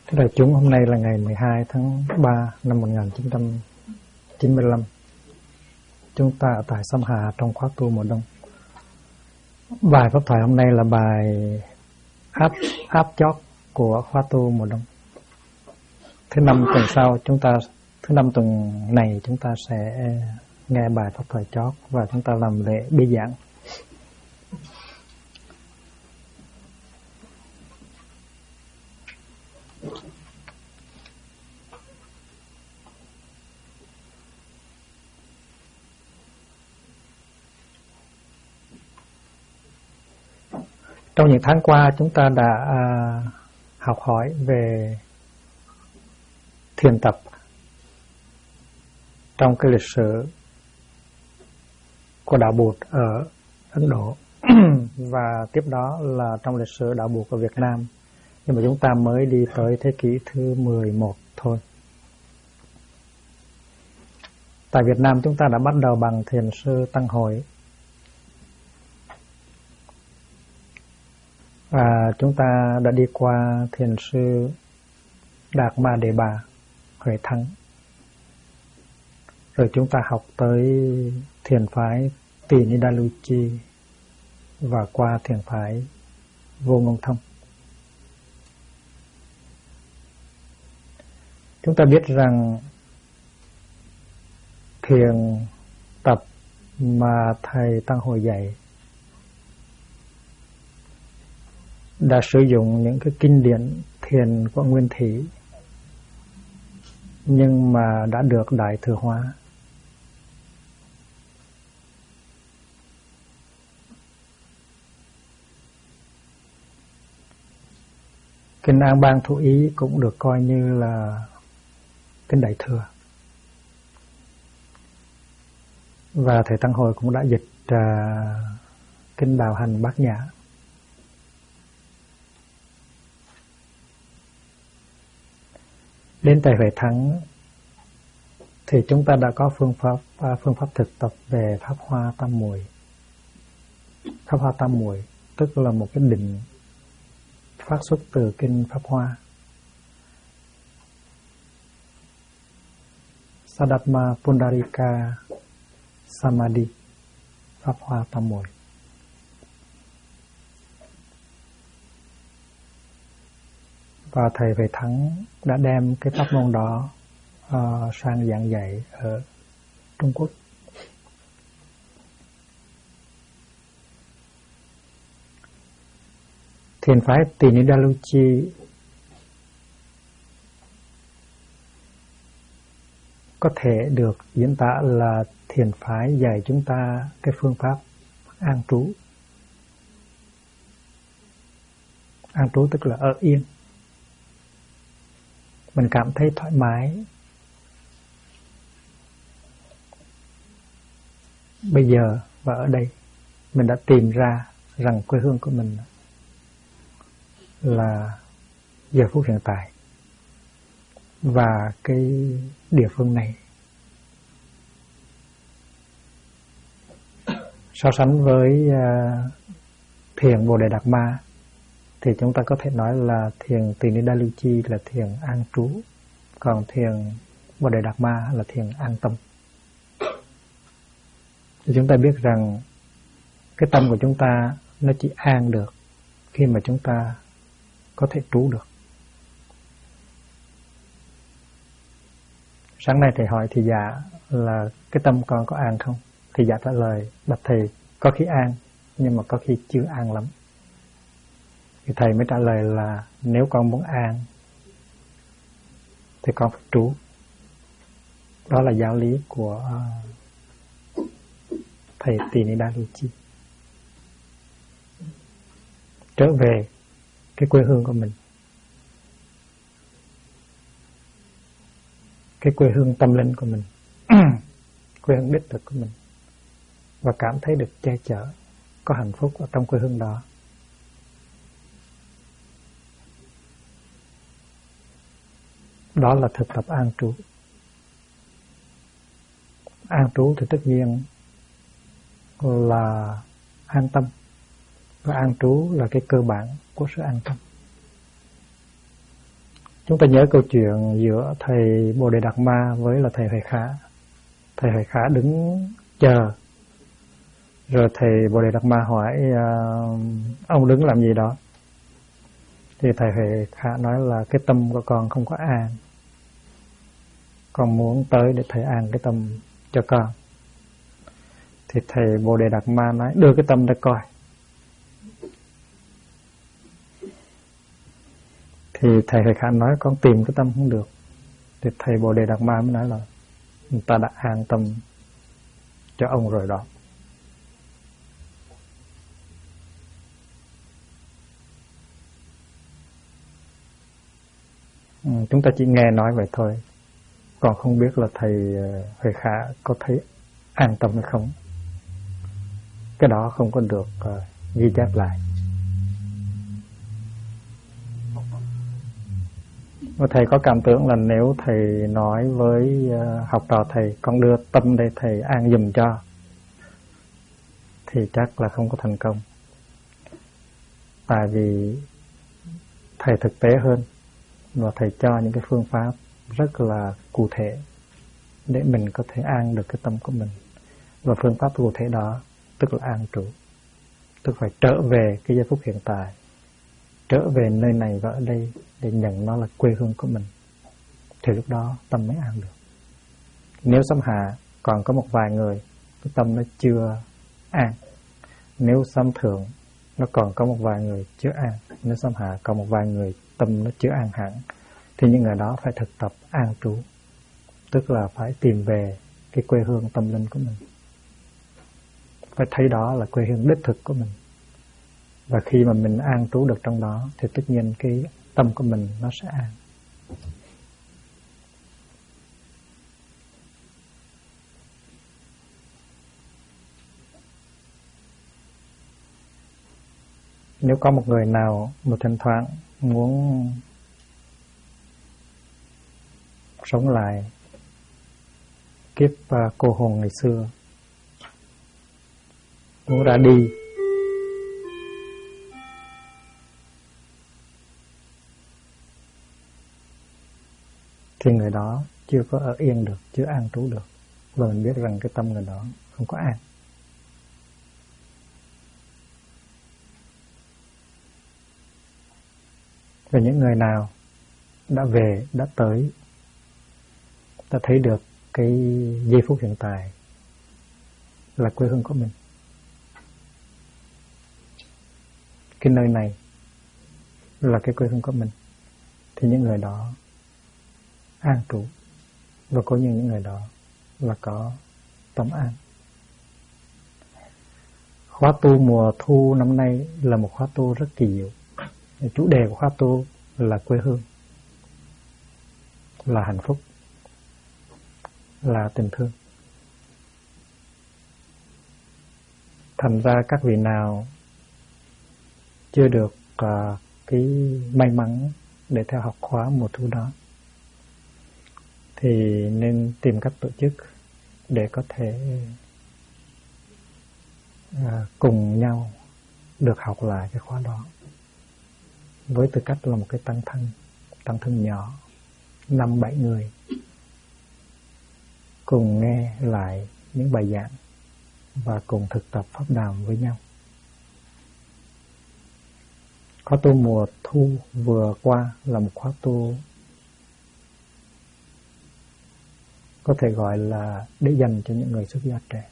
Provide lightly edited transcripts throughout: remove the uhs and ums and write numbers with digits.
Thưa đại chúng, hôm nay là ngày 12 tháng 3 năm 1995. Chúng ta ở tại Sâm Hà trong khóa tu mùa đông. Bài pháp thoại hôm nay là bài áp chót của khóa tu mùa đông. Thứ năm tuần này chúng ta sẽ nghe bài pháp thoại chót và chúng ta làm lễ bế giảng. Trong những tháng qua chúng ta đã học hỏi về thiền tập trong cái lịch sử của đạo Bụt ở Ấn Độ và tiếp đó là trong lịch sử đạo Bụt ở Việt Nam, nhưng mà chúng ta mới đi tới thế kỷ thứ 11 thôi. Tại Việt Nam chúng ta đã bắt đầu bằng thiền sư Tăng Hội, và chúng ta đã đi qua thiền sư Đạt Ma Đề Bà, Huệ Thắng. Rồi chúng ta học tới thiền phái Tỳ Ni Đa Lưu Chi và qua thiền phái Vô Ngôn Thông. Chúng ta biết rằng thiền tập mà thầy Tăng Hội dạy đã sử dụng những cái kinh điển thiền của Nguyên Thủy, nhưng mà đã được đại thừa hóa. Kinh An Bang Thủ Ý cũng được coi như là kinh đại thừa, và thầy Tăng Hội cũng đã dịch kinh Đạo Hành Bát Nhã. Đến tại Huệ Thắng thì chúng ta đã có phương pháp thực tập về Pháp Hoa Tam Muội. Pháp Hoa Tam Muội tức là một cái định phát xuất từ kinh Pháp Hoa. Saddharma Pundarika Samadhi, Pháp Hoa Tam Muội. Và thầy Huệ Thắng đã đem cái pháp môn đó sang giảng dạy ở Trung Quốc. Thiền phái Tỳ Ni Đa Lưu Chi có thể được diễn tả là thiền phái dạy chúng ta cái phương pháp an trú. An trú tức là ở yên. Mình cảm thấy thoải mái. Bây giờ và ở đây mình đã tìm ra rằng quê hương của mình là giờ phút hiện tại, và cái địa phương này so sánh với thiền Bồ Đề Đạt Ma thì chúng ta có thể nói là thiền Tỳ Ni Đa Lưu Chi là thiền an trú, còn thiền Bồ Đề Đạt Ma là thiền an tâm. Thì chúng ta biết rằng cái tâm của chúng ta nó chỉ an được khi mà chúng ta có thể trú được. Sáng nay thầy hỏi thị giả là cái tâm con có an không? Thị giả trả lời, bạch thầy, có khi an nhưng mà có khi chưa an lắm. Thì thầy mới trả lời là nếu con muốn an thì con phải trú. Đó là giáo lý của thầy Tỳ Ni Đa Lưu Chi. Trở về cái quê hương của mình, cái quê hương tâm linh của mình, quê hương đích thực của mình, và cảm thấy được che chở, có hạnh phúc ở trong quê hương đó. Đó là thực tập an trú. An trú thì tất nhiên là an tâm, và an trú là cái cơ bản của sự an tâm. Chúng ta nhớ câu chuyện giữa thầy Bồ Đề Đạt Ma với là thầy Huệ Khả. Thầy Huệ Khả đứng chờ, rồi thầy Bồ Đề Đạt Ma hỏi ông đứng làm gì đó. Thì thầy Huệ Khả nói là cái tâm của con không có an, con muốn tới để thầy an cái tâm cho con. Thì thầy Bồ Đề Đạt Ma nói đưa cái tâm ra coi. Thì thầy Huệ Khả nói con tìm cái tâm không được. Thì thầy Bồ Đề Đạt Ma mới nói là người ta đã an tâm cho ông rồi đó. Chúng ta chỉ nghe nói vậy thôi, còn không biết là thầy Huệ Khả có thấy an tâm hay không. Cái đó không có được ghi chép lại. Và thầy có cảm tưởng là nếu thầy nói với học trò thầy con đưa tâm đây thầy an giùm cho, thì chắc là không có thành công. Tại vì thầy thực tế hơn, và thầy cho những cái phương pháp rất là cụ thể để mình có thể an được cái tâm của mình. Và phương pháp cụ thể đó tức là an trụ, tức phải trở về cái giây phút hiện tại, trở về nơi này và ở đây để nhận nó là quê hương của mình. Thì lúc đó tâm mới an được. Nếu xâm hạ còn có một vài người cái tâm nó chưa an, nếu xâm thượng nó còn có một vài người chưa an, nếu xâm hạ còn một vài người tâm nó chưa an hẳn, thì những người đó phải thực tập an trú, tức là phải tìm về cái quê hương tâm linh của mình, phải thấy đó là quê hương đích thực của mình. Và khi mà mình an trú được trong đó thì tất nhiên cái tâm của mình nó sẽ an. Nếu có một người nào một thỉnh thoảng muốn sống lại kiếp cô hồn ngày xưa, muốn ra đi, thì người đó chưa có ở yên được, chưa an trú được. Và mình biết rằng cái tâm người đó không có an. Và những người nào đã về, đã tới, đã thấy được cái giây phút hiện tại là quê hương của mình, cái nơi này là cái quê hương của mình, thì những người đó an trụ. Và có những người đó là có tâm an. Khóa tu mùa thu năm nay là một khóa tu rất kỳ diệu. Chủ đề của khóa tu là quê hương, là hạnh phúc, là tình thương. Thành ra các vị nào chưa được cái may mắn để theo học khóa mùa thu đó thì nên tìm cách tổ chức để có thể cùng nhau được học lại cái khóa đó, với tư cách là một cái tăng thân nhỏ 5-7 người cùng nghe lại những bài giảng và cùng thực tập pháp đàm với nhau. Khóa tu mùa thu vừa qua là một khóa tu có thể gọi là để dành cho những người xuất gia trẻ.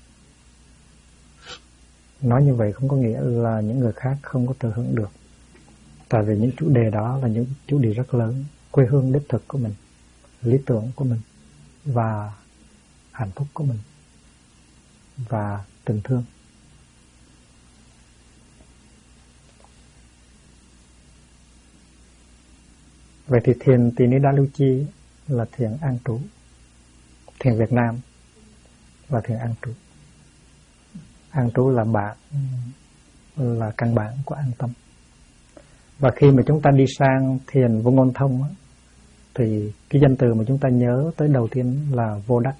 Nói như vậy không có nghĩa là những người khác không có thừa hưởng được. Tại vì những chủ đề đó là những chủ đề rất lớn, quê hương đích thực của mình, lý tưởng của mình, và hạnh phúc của mình, và tình thương. Vậy thì thiền Tỳ Ni Đa Lưu Chi là thiền an trú, thiền Việt Nam và thiền an trú. An trú là căn bản của an tâm. Và khi mà chúng ta đi sang thiền vô ngôn thông thì cái danh từ mà chúng ta nhớ tới đầu tiên là vô đắc.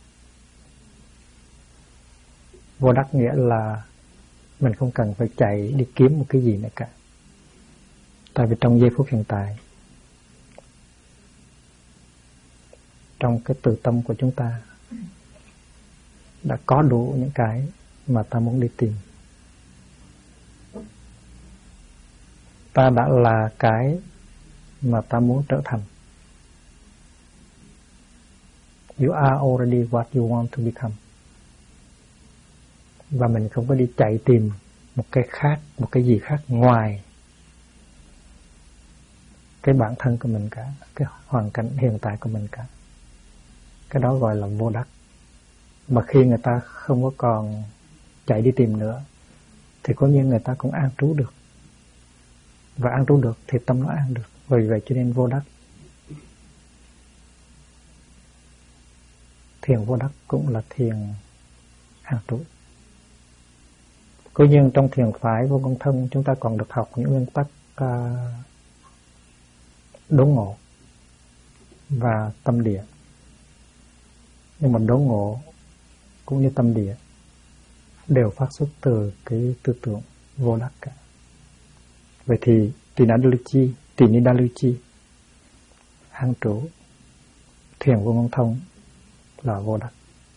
Vô đắc nghĩa là mình không cần phải chạy đi kiếm một cái gì nữa cả. Tại vì trong giây phút hiện tại trong cái từ tâm của chúng ta đã có đủ những cái mà ta muốn đi tìm. Ta đã là cái mà ta muốn trở thành. You are already what you want to become. Và mình không có đi chạy tìm một cái khác, một cái gì khác ngoài cái bản thân của mình cả, cái hoàn cảnh hiện tại của mình cả. Cái đó gọi là vô đắc. Mà khi người ta không có còn chạy đi tìm nữa thì có nhiên người ta cũng an trú được. Và an trú được thì tâm nó an được. Vì vậy cho nên vô đắc. Thiền vô đắc cũng là thiền an trú. Cố nhiên trong thiền phái vô công thân chúng ta còn được học những nguyên tắc đốn ngộ và tâm địa. Nhưng mà đốn ngộ cũng như tâm địa đều phát xuất từ cái tư tưởng vô đắc cả. Vậy thì tỳ ni đa lưu chi an trú thiền vô ngôn thông là vô đắc.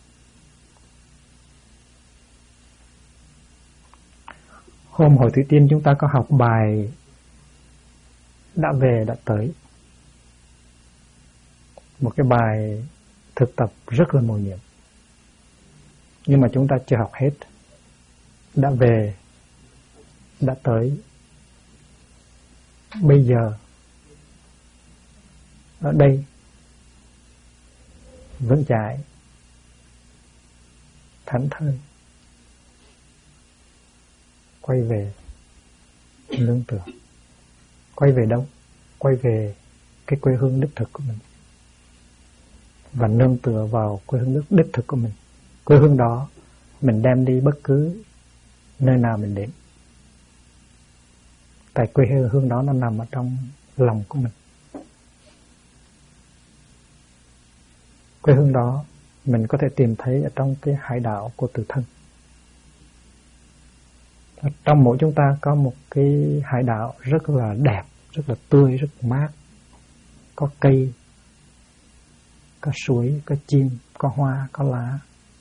Hôm hồi Thủy Tiên chúng ta có học bài đã về đã tới, một cái bài thực tập rất là mầu nhiệm, nhưng mà chúng ta chưa học hết. Đã về đã tới, bây giờ ở đây vững chãi thảnh thơi, quay về nương tựa. Quay về đâu? Quay về cái quê hương đích thực của mình và nương tựa vào quê hương đích thực của mình. Quê hương đó mình đem đi bất cứ nơi nào mình đến, tại quê hương đó nó nằm ở trong lòng của mình. Quê hương đó mình có thể tìm thấy ở trong cái hải đảo của tự thân. Ở trong mỗi chúng ta có một cái hải đảo rất là đẹp, rất là tươi, rất mát. Có cây, có suối, có chim, có hoa, có lá.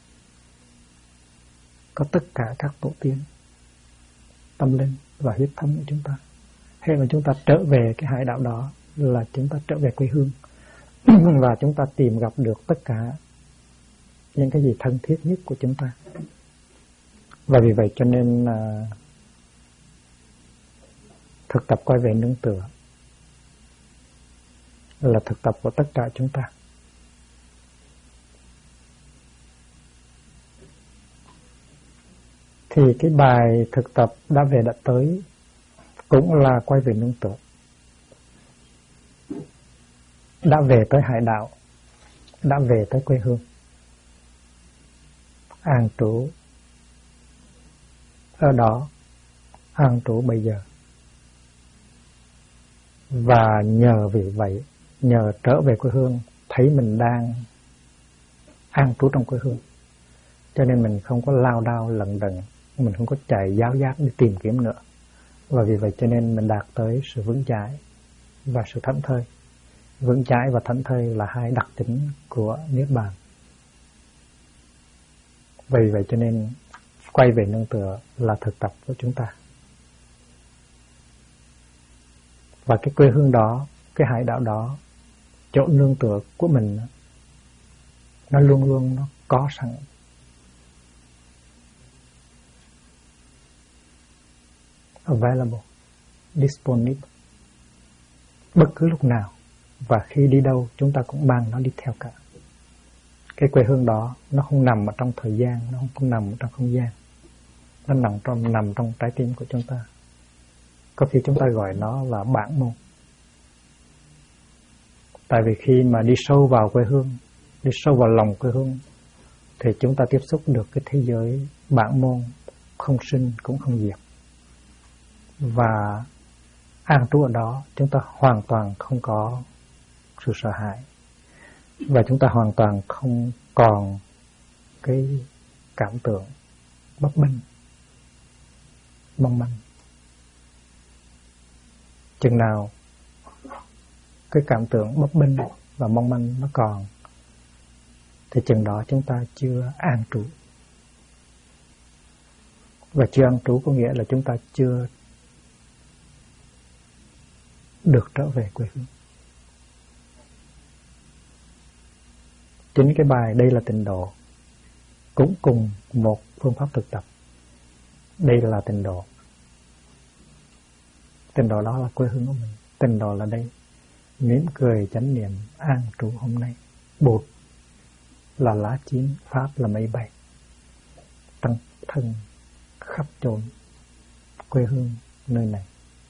Có tất cả các tổ tiên, tâm linh và huyết thống của chúng ta. Khi mà chúng ta trở về cái hải đảo đó là chúng ta trở về quê hương. Và chúng ta tìm gặp được tất cả những cái gì thân thiết nhất của chúng ta. Và vì vậy cho nên thực tập quay về nương tựa là thực tập của tất cả chúng ta. Thì cái bài thực tập đã về đã tới cũng là quay về nương tựa. Đã về tới hải đảo, đã về tới quê hương, an trú ở đó, an trú bây giờ. Và nhờ vì vậy, nhờ trở về quê hương, thấy mình đang an trú trong quê hương, cho nên mình không có lao đao lận đận, mình không có chạy giáo giác đi tìm kiếm nữa. Và vì vậy cho nên mình đạt tới sự vững chãi và sự thảnh thơi. Vững chãi và thảnh thơi là hai đặc tính của Niết Bàn. Vì vậy cho nên quay về nương tựa là thực tập của chúng ta. Và cái quê hương đó, cái hải đảo đó, chỗ nương tựa của mình, nó luôn luôn nó có sẵn. Available, disponible, bất cứ lúc nào và khi đi đâu chúng ta cũng mang nó đi theo cả. Cái quê hương đó nó không nằm ở trong thời gian, nó không nằm ở trong không gian, nó nằm trong trái tim của chúng ta. Có khi chúng ta gọi nó là bản môn. Tại vì khi mà đi sâu vào quê hương, đi sâu vào lòng quê hương, thì chúng ta tiếp xúc được cái thế giới bản môn, không sinh cũng không diệt. Và an trú ở đó, chúng ta hoàn toàn không có sự sợ hãi. Và chúng ta hoàn toàn không còn cái cảm tưởng bất bình, mong manh. Chừng nào cái cảm tưởng bất bình và mong manh nó còn, thì chừng đó chúng ta chưa an trú. Và chưa an trú có nghĩa là chúng ta chưa được trở về quê hương. Chính cái bài đây là tịnh độ cũng cùng một phương pháp thực tập. Đây là tịnh độ. Tịnh độ đó là quê hương của mình. Tịnh độ là đây. Mỉm cười chánh niệm an trú hôm nay. Bụt là lá chín, pháp là mây bay. Tăng thân khắp chốn quê hương nơi này.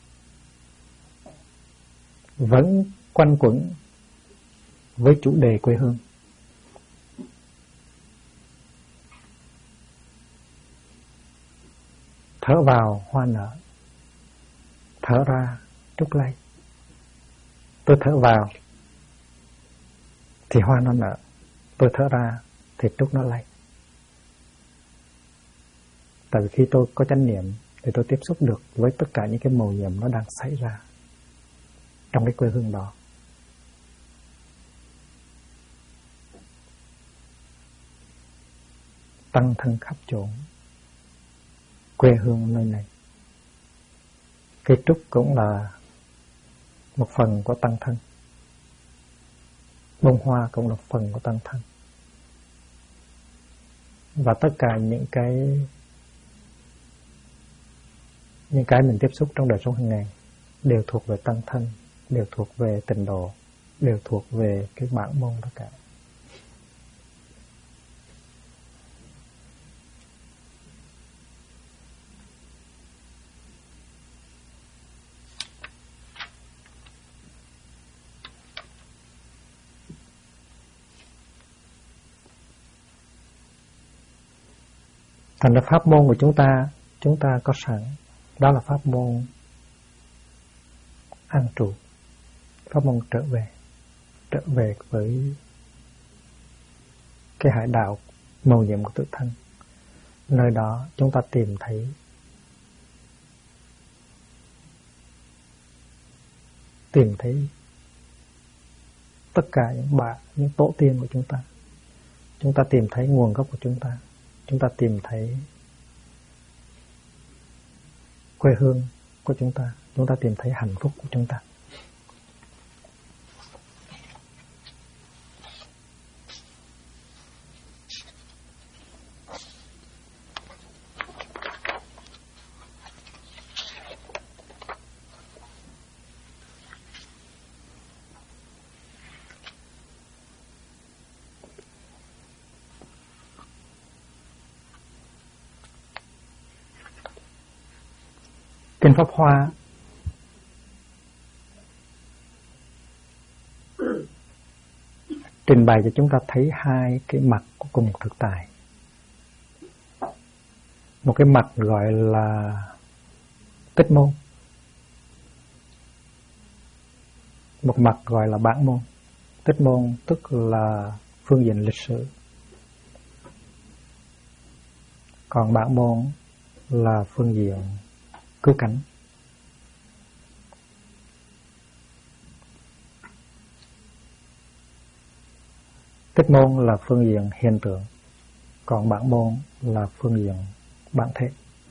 Vẫn quanh quẩn với chủ đề quê hương. Thở vào hoa nở, thở ra trúc lay. Tôi thở vào thì hoa nó nở, tôi thở ra thì trúc nó lay. Tại vì khi tôi có chánh niệm thì tôi tiếp xúc được với tất cả những cái mầu nhiệm nó đang xảy ra trong cái quê hương đó. Tăng thân khắp chốn quê hương nơi này. Cây trúc cũng là một phần của tăng thân. Bông hoa cũng là phần của tăng thân. Và tất cả những cái mình tiếp xúc trong đời sống hàng ngày đều thuộc về tăng thân, đều thuộc về tịnh độ, đều thuộc về cái bản môn tất cả. Thành ra pháp môn của chúng ta có sẵn. Đó là pháp môn an trụ, pháp môn trở về với cái hải đạo mầu nhiệm của tự thân. Nơi đó chúng ta tìm thấy tất cả những tổ tiên của chúng ta. Chúng ta tìm thấy nguồn gốc của chúng ta. Chúng ta tìm thấy quê hương của chúng ta. Chúng ta tìm thấy hạnh phúc của chúng ta. Kinh Pháp Hoa trình bày cho chúng ta thấy hai cái mặt của cùng một thực tại. Một cái mặt gọi là tích môn, một mặt gọi là bản môn. Tích môn tức là phương diện lịch sử, còn bản môn là phương diện cứu cánh. Tích môn là phương diện hiện tượng, còn bản môn là phương diện bản thể.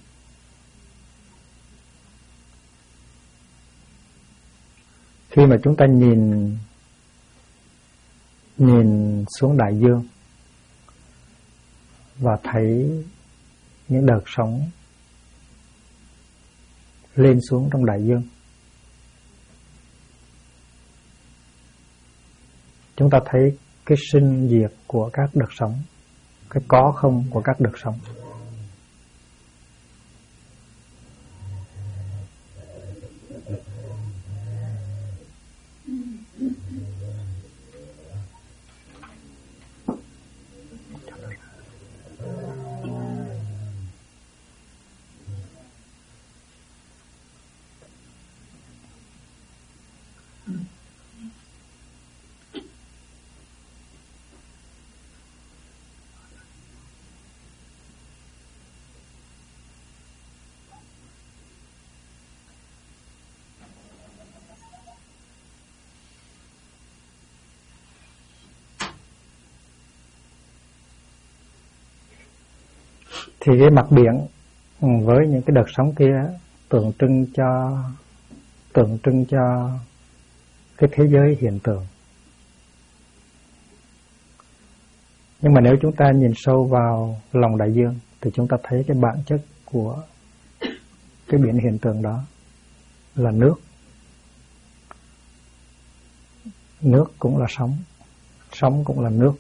Khi mà chúng ta nhìn xuống đại dương và thấy những đợt sóng lên xuống trong đại dương, chúng ta thấy cái sinh diệt của các đợt sóng, cái có không của các đợt sóng. Thì cái mặt biển với những cái đợt sóng kia tượng trưng cho cái thế giới hiện tượng. Nhưng mà nếu chúng ta nhìn sâu vào lòng đại dương thì chúng ta thấy cái bản chất của cái biển hiện tượng đó là nước. Nước cũng là sóng, sóng cũng là nước.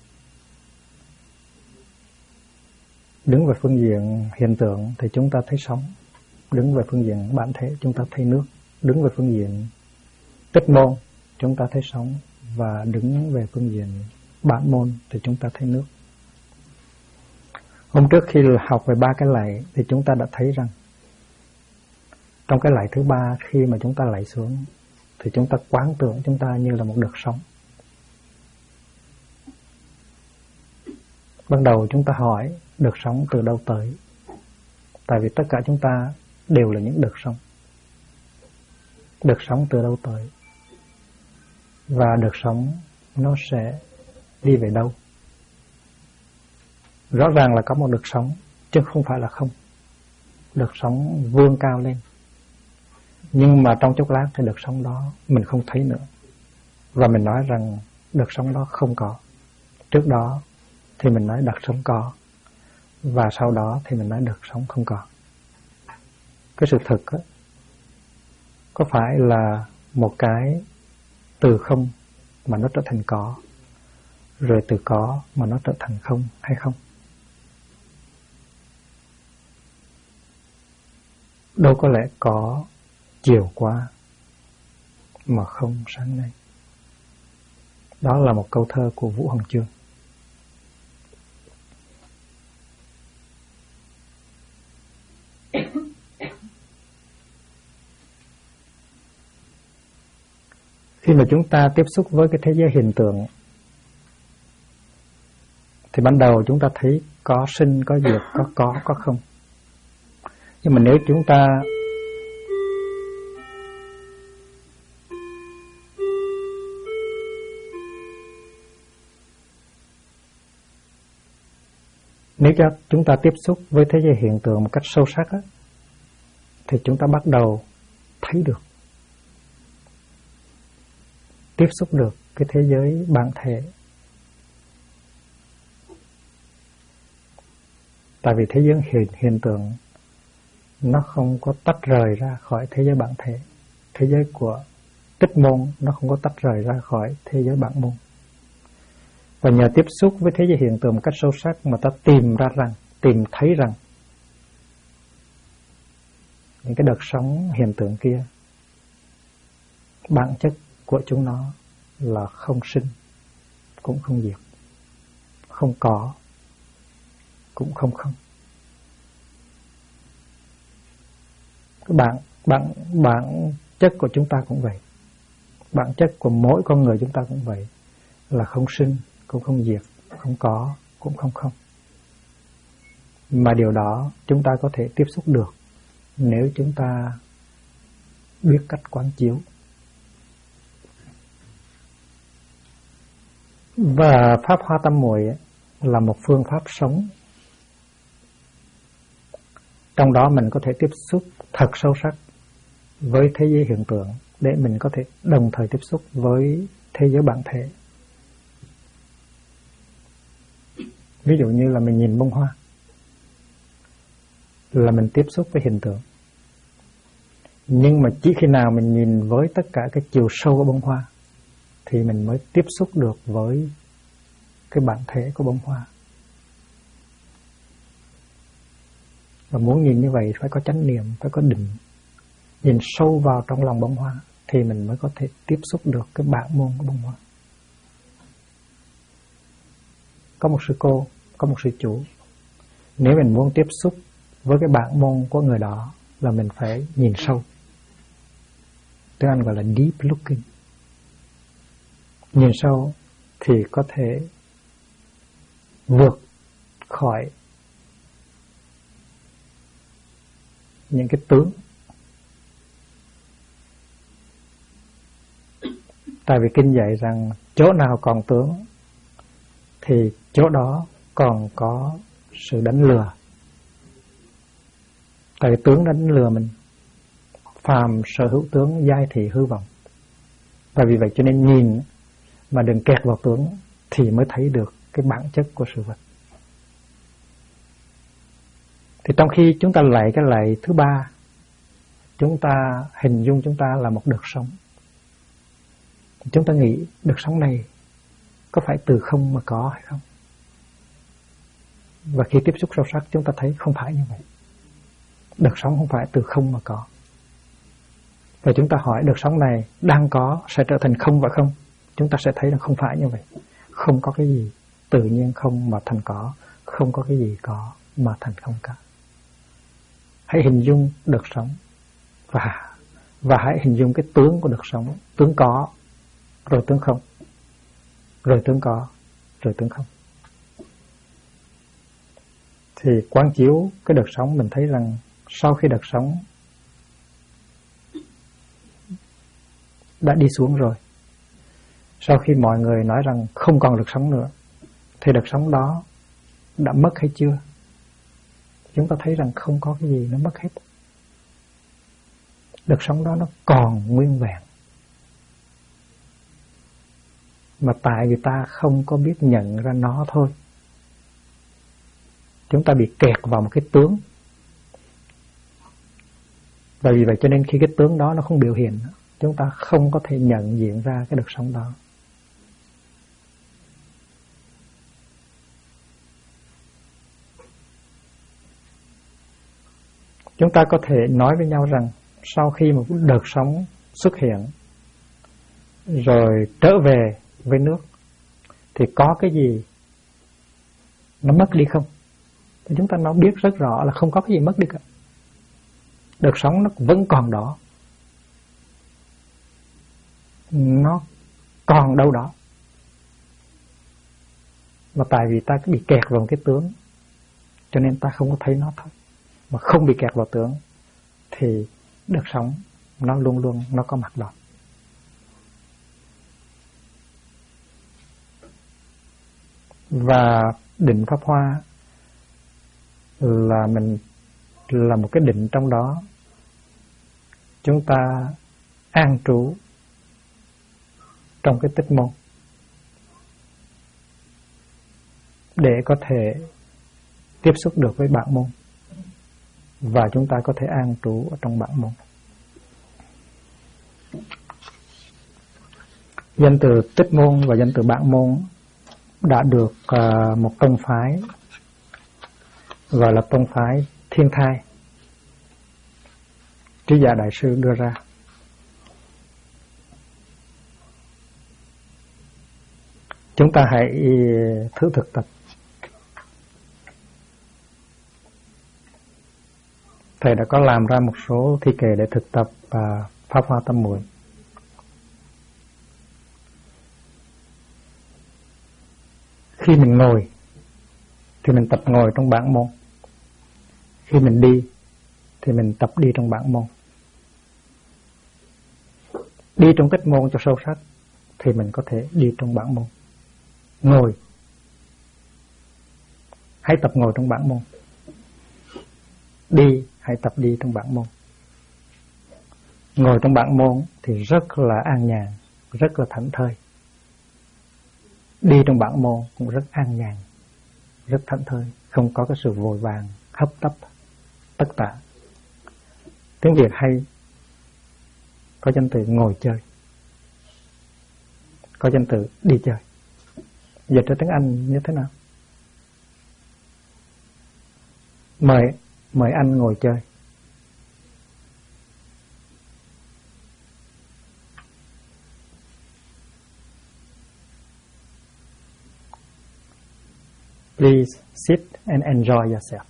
Đứng về phương diện hiện tượng thì chúng ta thấy sóng, đứng về phương diện bản thể chúng ta thấy nước, đứng về phương diện tích môn chúng ta thấy sóng, và đứng về phương diện bản môn thì chúng ta thấy nước. Hôm trước khi học về 3 cái lạy thì chúng ta đã thấy rằng trong cái lạy thứ 3, khi mà chúng ta lạy xuống thì chúng ta quán tưởng chúng ta như là một đợt sóng. Ban đầu chúng ta hỏi đợt sóng từ đâu tới, tại vì tất cả chúng ta đều là những đợt sóng. Đợt sóng từ đâu tới, và đợt sóng nó sẽ đi về đâu. Rõ ràng là có một đợt sóng chứ không phải là không. Đợt sóng vươn cao lên, nhưng mà trong chốc lát thì đợt sóng đó mình không thấy nữa, và mình nói rằng đợt sóng đó không có. Trước đó thì mình nói đợt sóng có, và sau đó thì mình nói đợt sóng không có. Cái sự thực đó, có phải là một cái từ không mà nó trở thành có, rồi từ có mà nó trở thành không hay không? Đâu có lẽ có chiều qua mà không sáng nay. Đó là một câu thơ của Vũ Hồng Chương. Khi mà chúng ta tiếp xúc với cái thế giới hiện tượng thì ban đầu chúng ta thấy có sinh, có diệt, có không. Nhưng mà nếu chúng ta tiếp xúc với thế giới hiện tượng một cách sâu sắc á, thì chúng ta bắt đầu thấy được, tiếp xúc được cái thế giới bản thể. Tại vì thế giới hiện tượng nó không có tách rời ra khỏi thế giới bản thể. Thế giới của tích môn nó không có tách rời ra khỏi thế giới bản môn. Và nhờ tiếp xúc với thế giới hiện tượng một cách sâu sắc mà ta tìm thấy rằng những cái đợt sóng hiện tượng kia, bản chất của chúng nó là không sinh cũng không diệt, không có cũng không không. Cái bản chất của chúng ta cũng vậy, bản chất của mỗi con người chúng ta cũng vậy, là không sinh cũng không diệt, không có cũng không không. Mà điều đó chúng ta có thể tiếp xúc được nếu chúng ta biết cách quán chiếu. Và pháp Hoa Tam Muội là một phương pháp sống. Trong đó mình có thể tiếp xúc thật sâu sắc với thế giới hiện tượng, để mình có thể đồng thời tiếp xúc với thế giới bản thể. Ví dụ như là mình nhìn bông hoa là mình tiếp xúc với hiện tượng. Nhưng mà chỉ khi nào mình nhìn với tất cả cái chiều sâu của bông hoa thì mình mới tiếp xúc được với cái bản thể của bông hoa. Và muốn nhìn như vậy phải có chánh niệm, phải có định, nhìn sâu vào trong lòng bông hoa thì mình mới có thể tiếp xúc được cái bản môn của bông hoa. Có một sư cô, có một sư chủ, nếu mình muốn tiếp xúc với cái bản môn của người đó là mình phải nhìn sâu. Tiếng Anh gọi là deep looking. Nhìn sâu thì có thể vượt khỏi những cái tướng. Tại vì kinh dạy rằng chỗ nào còn tướng thì chỗ đó còn có sự đánh lừa, Tại tướng đánh lừa mình. Phàm sở hữu tướng, giai thị hư vọng. Và vì vậy cho nên nhìn mà đừng kẹt vào tướng thì mới thấy được cái bản chất của sự vật. Thì trong khi chúng ta lạy cái lạy thứ ba, chúng ta hình dung chúng ta là một đợt sóng. Chúng ta nghĩ đợt sóng này có phải từ không mà có hay không? Và khi tiếp xúc sâu sắc chúng ta thấy không phải như vậy. Đợt sóng không phải từ không mà có. Và chúng ta hỏi đợt sóng này đang có sẽ trở thành không và không? Chúng ta sẽ thấy là không phải như vậy. Không có cái gì tự nhiên không mà thành có, không có cái gì có mà thành không cả. Hãy hình dung đợt sóng và hãy hình dung cái tướng của đợt sóng. Tướng có, rồi tướng không, rồi tướng có, rồi tướng không. Thì quán chiếu cái đợt sóng, mình thấy rằng sau khi đợt sóng đã đi xuống rồi, sau khi mọi người nói rằng không còn đợt sóng nữa, thì đợt sóng đó đã mất hay chưa? Chúng ta thấy rằng không có cái gì nó mất hết. Đợt sóng đó nó còn nguyên vẹn. Mà tại vì ta không có biết nhận ra nó thôi. Chúng ta bị kẹt vào một cái tướng. Và vì vậy cho nên khi cái tướng đó nó không biểu hiện, chúng ta không có thể nhận diện ra cái đợt sóng đó. Chúng ta có thể nói với nhau rằng sau khi một đợt sóng xuất hiện rồi trở về với nước thì có cái gì nó mất đi không? Thì chúng ta nói biết rất rõ là không có cái gì mất đi cả. Đợt sóng nó vẫn còn đó. Nó còn đâu đó. Mà tại vì ta cứ bị kẹt vào một cái tướng, cho nên ta không có thấy nó thôi. Mà không bị kẹt vào tướng thì đợt sóng nó luôn luôn nó có mặt đó. Và định Pháp Hoa là mình là một cái định trong đó chúng ta an trú trong cái tích môn để có thể tiếp xúc được với bản môn, và chúng ta có thể an trú ở trong bản môn. Danh từ tích môn và danh từ bản môn đã được một tông phái gọi là tông phái Thiên Thai, Trí Giả Đại Sư đưa ra. Chúng ta hãy thử thực tập. Thầy đã có làm ra một số thi kệ để thực tập Pháp Hoa Tâm Muội. Khi mình ngồi thì mình tập ngồi trong bản môn. Khi mình đi thì mình tập đi trong bản môn. Đi trong tích môn cho sâu sắc thì mình có thể đi trong bản môn. Ngồi, hãy tập ngồi trong bản môn. Đi, hãy tập đi trong bản môn. Ngồi trong bản môn thì rất là an nhàn, rất là thảnh thơi. Đi trong bản môn cũng rất an nhàn, rất thảnh thơi, không có cái sự vội vàng, hấp tấp, tất tả. Tiếng Việt hay có danh từ ngồi chơi, có danh từ đi chơi. Dịch ra tiếng Anh như thế nào? Mời anh ngồi chơi. Please sit and enjoy yourself.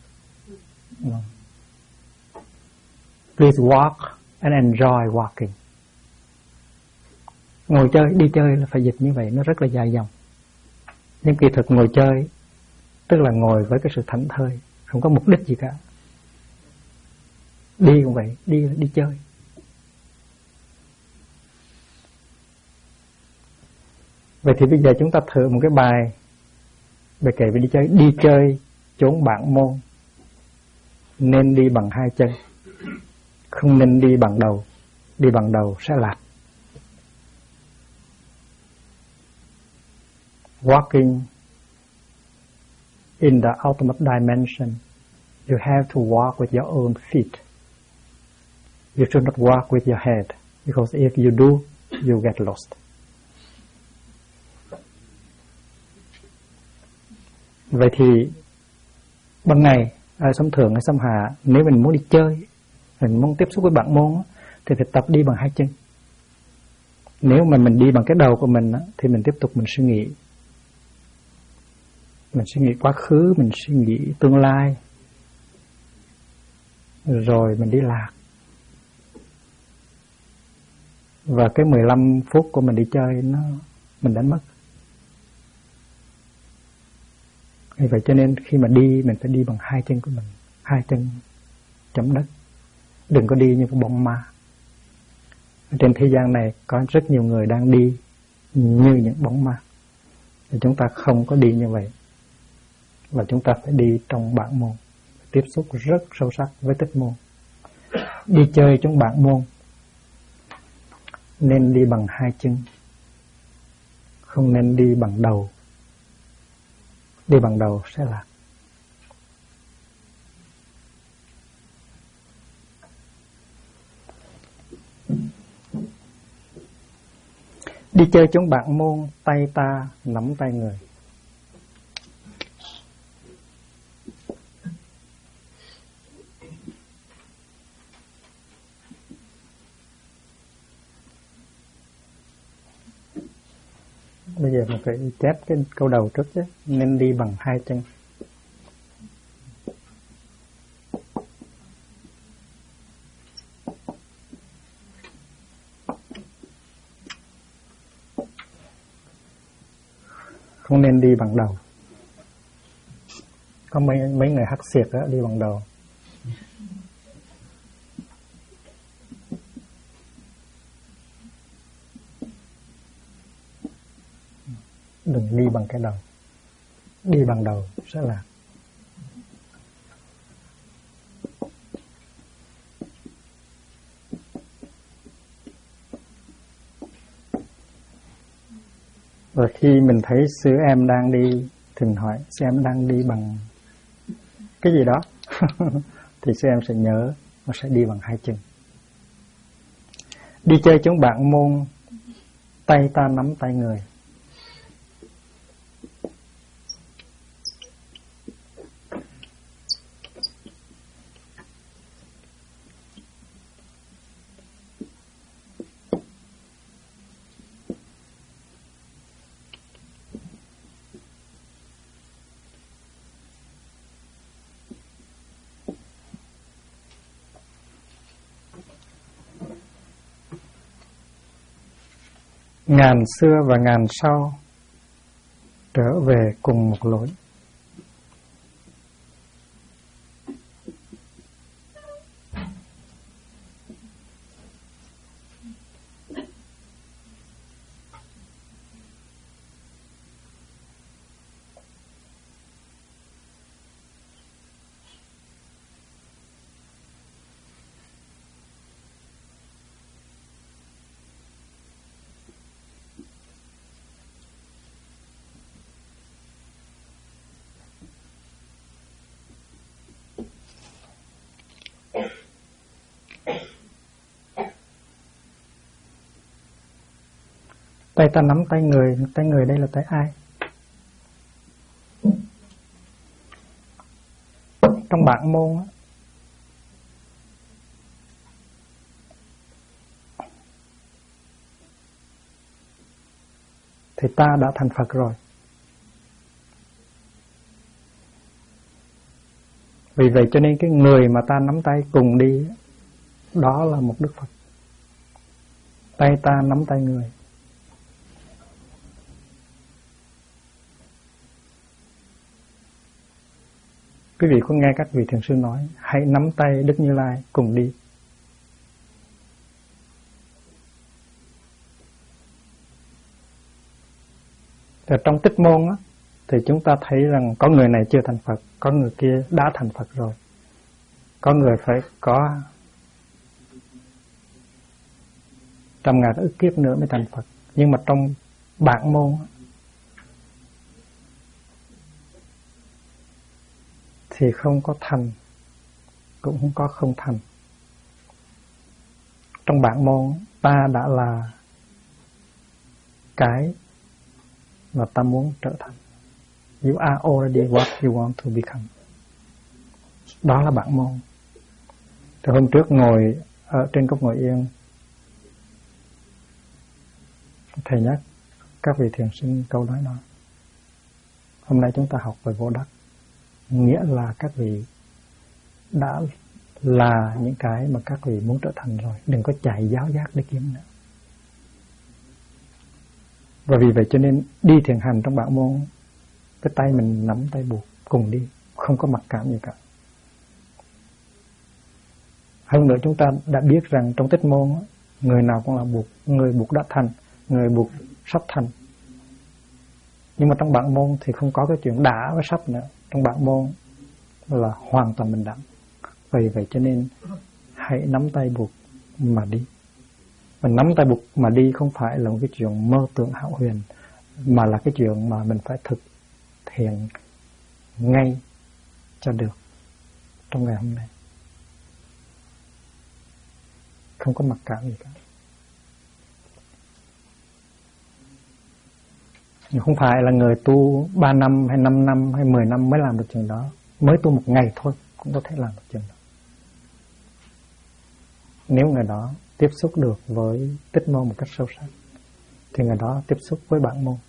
Please walk and enjoy walking. Ngồi chơi, đi chơi là phải dịch như vậy, nó rất là dài dòng. Nhưng kỳ thực ngồi chơi tức là ngồi với cái sự thảnh thơi, không có mục đích gì cả. Đi cũng vậy, đi chơi. Vậy thì bây giờ chúng ta thử một cái bài kể về đi chơi chốn bản môn. nên đi bằng hai chân, không nên đi bằng đầu. Đi bằng đầu sẽ lạc. Walking in the ultimate dimension, you have to walk with your own feet. You should not walk with your head, because if you do, you get lost. Vậy thì ban ngày sống thường hay sống hạ, nếu mình muốn đi chơi, mình muốn tiếp xúc với bạn môn thì phải tập đi bằng hai chân. Nếu mà mình đi bằng cái đầu của mình thì mình tiếp tục mình suy nghĩ. Mình suy nghĩ quá khứ, mình suy nghĩ tương lai, rồi mình đi lạc. Và cái 15 phút của mình đi chơi mình đánh mất. Vì vậy cho nên khi mà đi, mình phải đi bằng hai chân của mình, hai chân chấm đất. Đừng có đi như cái bóng ma. Ở trên thế gian này có rất nhiều người đang đi như những bóng ma. Thì chúng ta không có đi như vậy. Và chúng ta phải đi trong bản môn, tiếp xúc rất sâu sắc với tích môn. Đi chơi trong bản môn nên đi bằng hai chân, không nên đi bằng đầu. Đi bằng đầu sẽ lạc. Đi chơi trong bản môn, tay ta nắm tay người. Bây giờ mình phải chép cái câu đầu trước chứ. Nên đi bằng hai chân. Không nên đi bằng đầu. Có mấy người hắc xiệt đó đi bằng đầu. Đừng đi bằng cái đầu. Đi bằng đầu sẽ lạc. Và khi mình thấy sư em đang đi thì mình hỏi sư em đang đi bằng cái gì đó thì sư em sẽ nhớ và sẽ đi bằng hai chân. Đi chơi chúng bạn môn, tay ta nắm tay người. Ngàn xưa và ngàn sau trở về cùng một lối. Tay ta nắm tay người đây là tay ai? Trong bản môn á, thì ta đã thành Phật rồi. Vì vậy cho nên cái người mà ta nắm tay cùng đi, đó là một Đức Phật. Tay ta nắm tay người. Quý vị có nghe các vị thiền sư nói, hãy nắm tay Đức Như Lai cùng đi. Ở trong tích môn á, thì chúng ta thấy rằng có người này chưa thành Phật, có người kia đã thành Phật rồi. Có người phải có trăm ngàn ức kiếp nữa mới thành Phật. Nhưng mà trong bản môn thì không có thành, cũng không có không thành. Trong bản môn ta đã là cái mà ta muốn trở thành. You are already what you want to become. Đó là bản môn. Thì hôm trước ngồi ở trên cốc ngồi yên, thầy nhắc các vị thiền sinh câu nói đó. Hôm nay chúng ta học về vô đắc, nghĩa là các vị đã là những cái mà các vị muốn trở thành rồi, đừng có chạy giáo giác để kiếm nữa. Và vì vậy cho nên đi thiền hành trong bản môn, cái tay mình nắm tay buộc cùng đi, không có mặc cảm gì cả. Hơn nữa chúng ta đã biết rằng trong tích môn, người nào cũng là buộc, người buộc đã thành, người buộc sắp thành. Nhưng mà trong bản môn thì không có cái chuyện đã với sắp nữa. Trong bản môn là hoàn toàn bình đẳng. Vì vậy cho nên hãy nắm tay buộc mà đi. Mình nắm tay buộc mà đi không phải là một cái chuyện mơ tưởng hão huyền, mà là cái chuyện mà mình phải thực hiện ngay cho được trong ngày hôm nay. Không có mặc cảm gì cả. Không phải là người tu 3 năm hay 5 năm hay 10 năm mới làm được chuyện đó. Mới tu một ngày thôi cũng có thể làm được chuyện đó. Nếu người đó tiếp xúc được với tích môn một cách sâu sắc thì người đó tiếp xúc với bản môn.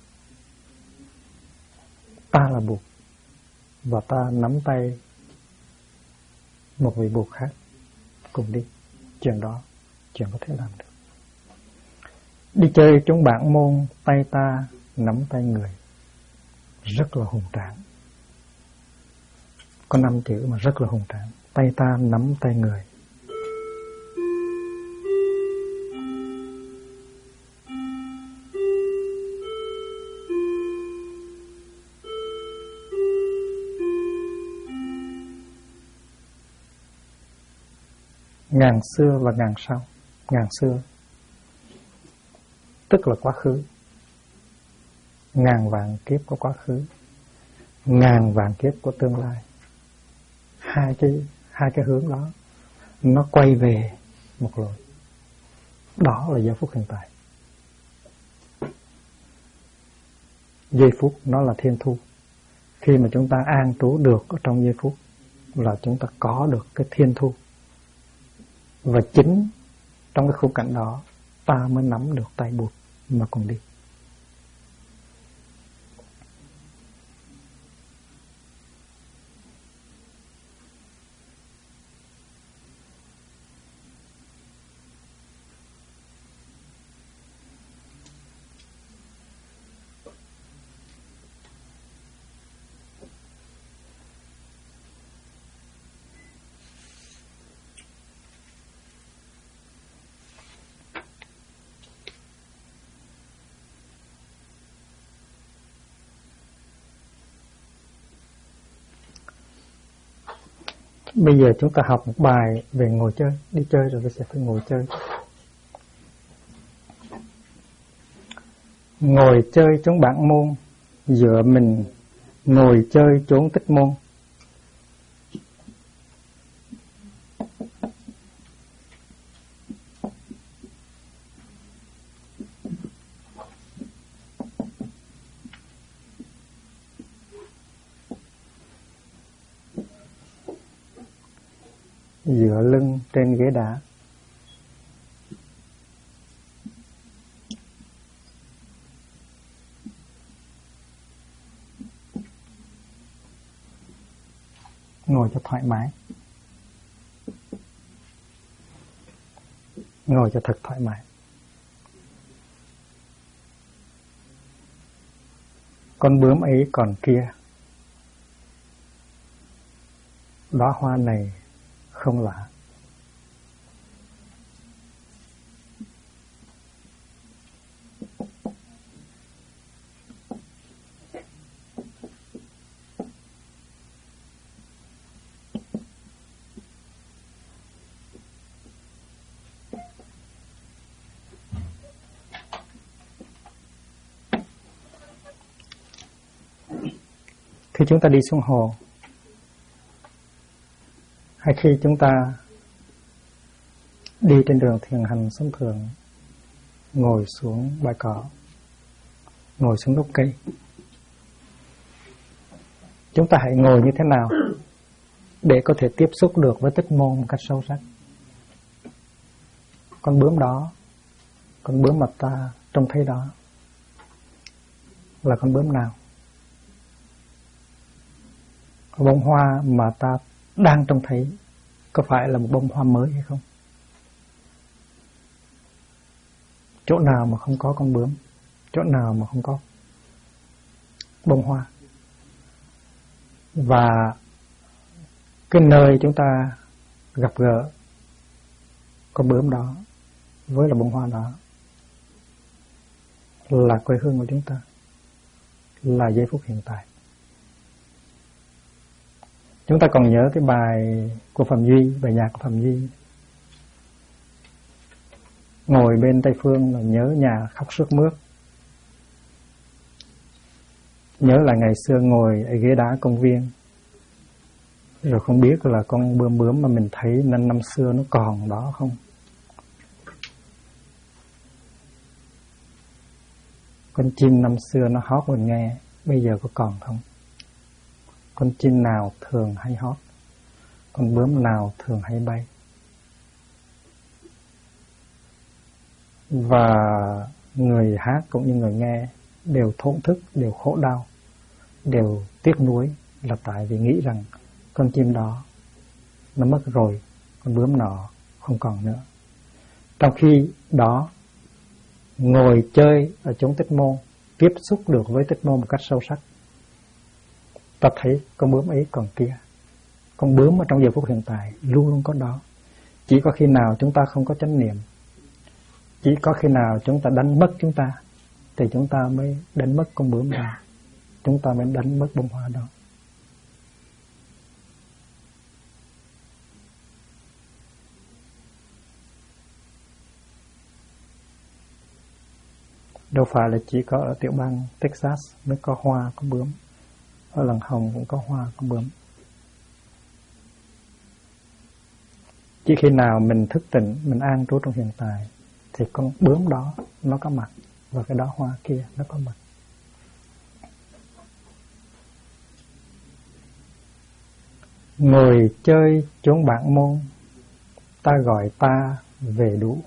Ta là buộc và ta nắm tay một vị buộc khác cùng đi. Chuyện đó, chuyện có thể làm được. Đi chơi trong bản môn, tay ta nắm tay người, rất là hùng tráng. Có 5 chữ mà rất là hùng tráng. Tay ta nắm tay người. Ngàn xưa và ngàn sau. Ngàn xưa tức là quá khứ. Ngàn vạn kiếp của quá khứ, ngàn vạn kiếp của tương lai. Hai cái hướng đó nó quay về một lối. Đó là giây phút hiện tại. Giây phút nó là thiên thu. Khi mà chúng ta an trú được ở trong giây phút là chúng ta có được cái thiên thu. Và chính trong cái khung cảnh đó ta mới nắm được tay buộc mà cùng đi. Bây giờ chúng ta học một bài về ngồi chơi. Đi chơi rồi sẽ phải ngồi chơi. Ngồi chơi trong bản môn, dựa mình ngồi chơi trốn tích môn. Dựa lưng trên ghế đá. Ngồi cho thoải mái. Ngồi cho thật thoải mái. Con bướm ấy còn kia. Đóa hoa này không lạ. Khi chúng ta đi xuống hồ, hay khi chúng ta đi trên đường thiền hành sống thường, ngồi xuống bãi cỏ, ngồi xuống gốc cây, chúng ta hãy ngồi như thế nào để có thể tiếp xúc được với tích môn một cách sâu sắc. Con bướm đó, con bướm mà ta trông thấy đó là con bướm nào? Bông hoa mà ta đang trông thấy có phải là một bông hoa mới hay không? Chỗ nào mà không có con bướm, chỗ nào mà không có bông hoa? Và cái nơi chúng ta gặp gỡ con bướm đó với là bông hoa đó là quê hương của chúng ta, là giây phút hiện tại. Chúng ta còn nhớ cái bài của Phạm Duy, bài nhạc của Phạm Duy, ngồi bên Tây Phương là nhớ nhà khóc sướt mướt. Nhớ là ngày xưa ngồi ở ghế đá công viên, rồi không biết là con bướm mà mình thấy năm xưa nó còn đó không? Con chim năm xưa nó hót mình nghe, bây giờ có còn không? Con chim nào thường hay hót? Con bướm nào thường hay bay? Và người hát cũng như người nghe đều thổn thức, đều khổ đau, đều tiếc nuối là tại vì nghĩ rằng con chim đó nó mất rồi, con bướm nọ không còn nữa. Trong khi đó, ngồi chơi ở chốn Tích Môn, tiếp xúc được với Tích Môn một cách sâu sắc, ta thấy con bướm ấy còn kia. Con bướm ở trong giờ phút hiện tại luôn luôn có đó. Chỉ có khi nào chúng ta không có chánh niệm, chỉ có khi nào chúng ta đánh mất chúng ta, thì chúng ta mới đánh mất con bướm đó, chúng ta mới đánh mất bông hoa đó. Đâu phải là chỉ có ở tiểu bang Texas mới có hoa có bướm, ở Làng Hồng cũng có hoa có bướm. Chỉ khi nào mình thức tỉnh, mình an trú trong hiện tại, thì con bướm đó nó có mặt, và cái đó hoa kia nó có mặt. Ngồi chơi chốn Bản Môn, ta gọi ta về đủ.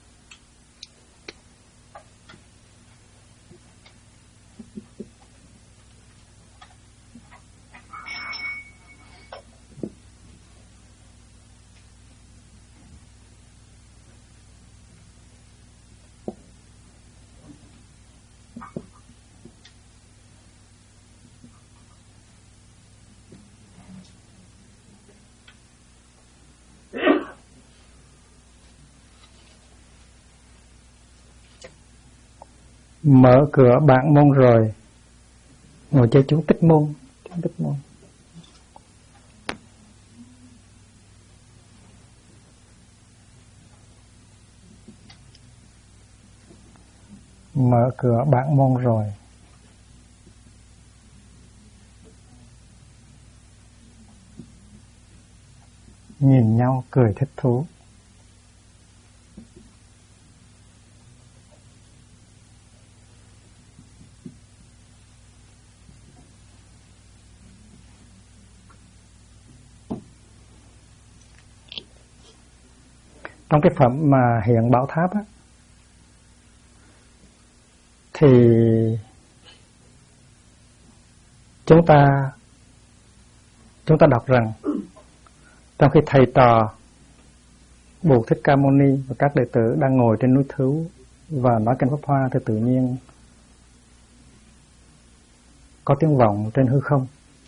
Mở cửa Bản Môn rồi, ngồi chơi chú Tích Môn, chú Tích Môn. Mở cửa Bản Môn rồi, nhìn nhau cười thích thú. Trong cái phẩm mà hiện Bảo Tháp á, thì chúng ta đọc rằng trong khi thầy trò Bụt Thích Ca Mâu Ni và các đệ tử đang ngồi trên núi Thứu và nói kinh Pháp Hoa, thì tự nhiên có tiếng vọng trên hư không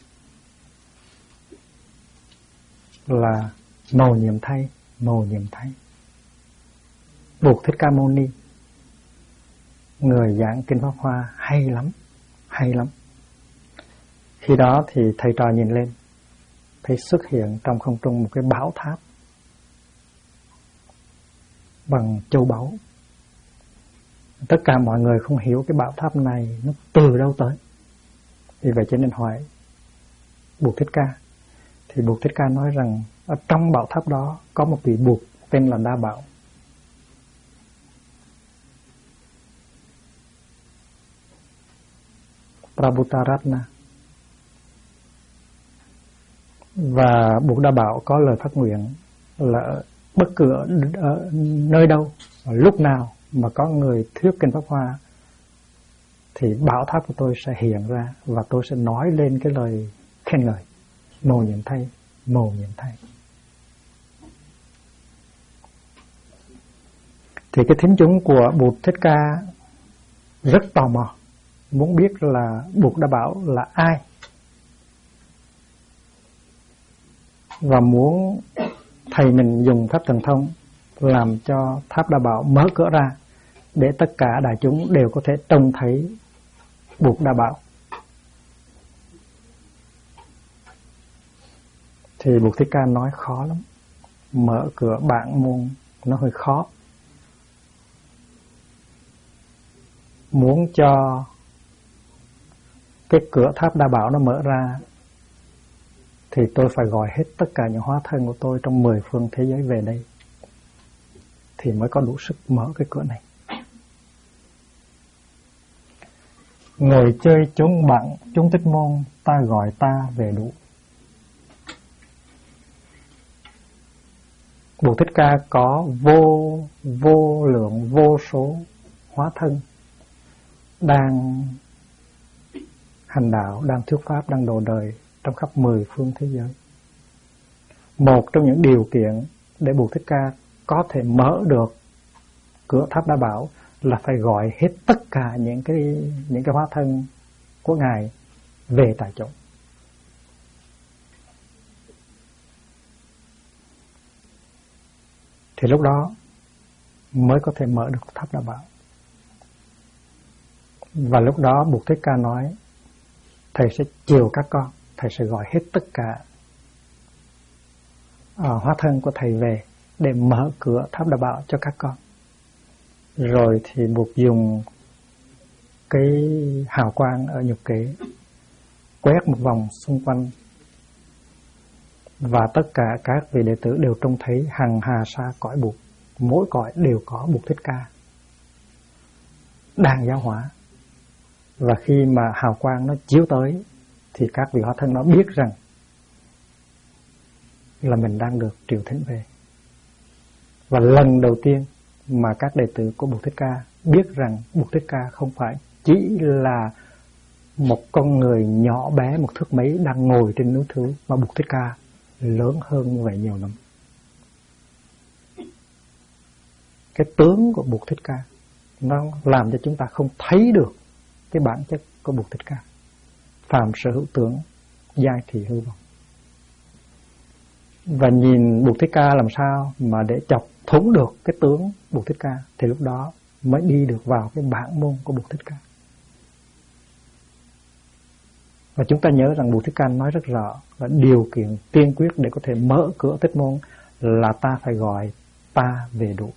là mầu nhiệm thay, mầu nhiệm thay. Bụt Thích Ca Mâu Ni, người giảng kinh Pháp Hoa hay lắm, hay lắm. Khi đó thì thầy trò nhìn lên, thấy xuất hiện trong không trung một cái bảo tháp bằng châu báu. Tất cả mọi người không hiểu cái bảo tháp này nó từ đâu tới. Vì vậy cho nên hỏi Bụt Thích Ca. Thì Bụt Thích Ca nói rằng ở trong bảo tháp đó có một vị Bụt tên là Đa Bảo. Prabhutaratna. Và Bụt Đa Bảo có lời phát nguyện là bất cứ ở nơi đâu, lúc nào mà có người thuyết kinh Pháp Hoa thì bảo tháp của tôi sẽ hiện ra và tôi sẽ nói lên cái lời khen ngợi. Mồ nhiệm thay, mồ nhiệm thay. Thì cái thính chúng của Bụt Thích Ca rất tò mò, muốn biết là Bụt Đa Bảo là ai, và muốn thầy mình dùng pháp thần thông làm cho tháp Đa Bảo mở cửa ra để tất cả đại chúng đều có thể trông thấy Bụt Đa Bảo. Thì Bụt Thích Ca nói khó lắm, mở cửa bản môn nó hơi khó. Muốn cho cái cửa tháp Đa Bảo nó mở ra thì tôi phải gọi hết tất cả những hóa thân của tôi trong 10 phương thế giới về đây thì mới có đủ sức mở cái cửa này. Ngồi chơi chúng bạn, chúng Thích Môn, ta gọi ta về đủ. Bụt Thích Ca có vô lượng vô số hóa thân đang hành đạo, đang thuyết pháp, đang độ đời trong khắp 10 phương thế giới. Một trong những điều kiện để Bụt Thích Ca có thể mở được cửa tháp Đa Bảo là phải gọi hết tất cả những cái hóa thân của Ngài về tại chỗ. Thì lúc đó mới có thể mở được tháp Đa Bảo. Và lúc đó Bụt Thích Ca nói thầy sẽ chiều các con, thầy sẽ gọi hết tất cả hóa thân của thầy về để mở cửa tháp Đa Bảo cho các con. Rồi thì Bụt dùng cái hào quang ở nhục kế quét một vòng xung quanh, và tất cả các vị đệ tử đều trông thấy hằng hà sa cõi Bụt, mỗi cõi đều có Bụt Thích Ca đang giáo hóa. Và khi mà hào quang nó chiếu tới thì các vị hóa thân nó biết rằng là mình đang được triệu thỉnh về. Và lần đầu tiên mà các đệ tử của Bụt Thích Ca biết rằng Bụt Thích Ca không phải chỉ là một con người nhỏ bé một thước mấy đang ngồi trên núi Thứ, mà Bụt Thích Ca lớn hơn như vậy nhiều lắm. Cái tướng của Bụt Thích Ca nó làm cho chúng ta không thấy được cái bản chất của Bụt Thích Ca. Phàm sở hữu tướng, giai thì hư vọng. Và nhìn Bụt Thích Ca làm sao mà để chọc thủng được cái tướng Bụt Thích Ca thì lúc đó mới đi được vào cái bản môn của Bụt Thích Ca. Và chúng ta nhớ rằng Bụt Thích Ca nói rất rõ là điều kiện tiên quyết để có thể mở cửa Thích Môn là ta phải gọi ta về đủ.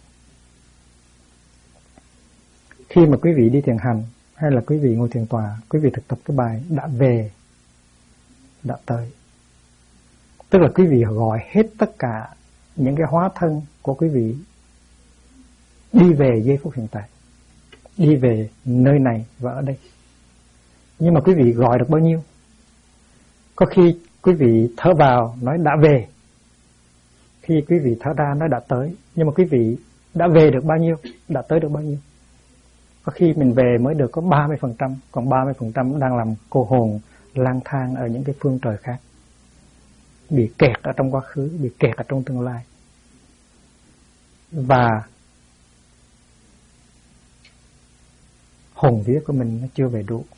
Khi mà quý vị đi thiền hành hay là quý vị ngồi thiền tòa, quý vị thực tập cái bài đã về, đã tới, tức là quý vị gọi hết tất cả những cái hóa thân của quý vị đi về giây phút hiện tại, đi về nơi này và ở đây. Nhưng mà quý vị gọi được bao nhiêu? Có khi quý vị thở vào nói đã về, khi quý vị thở ra nói đã tới. Nhưng mà quý vị đã về được bao nhiêu, đã tới được bao nhiêu? Có khi mình về mới được có 30%, còn 30% đang làm cô hồn lang thang ở những cái phương trời khác, bị kẹt ở trong quá khứ, bị kẹt ở trong tương lai. Và hồn vía của mình nó chưa về đủ.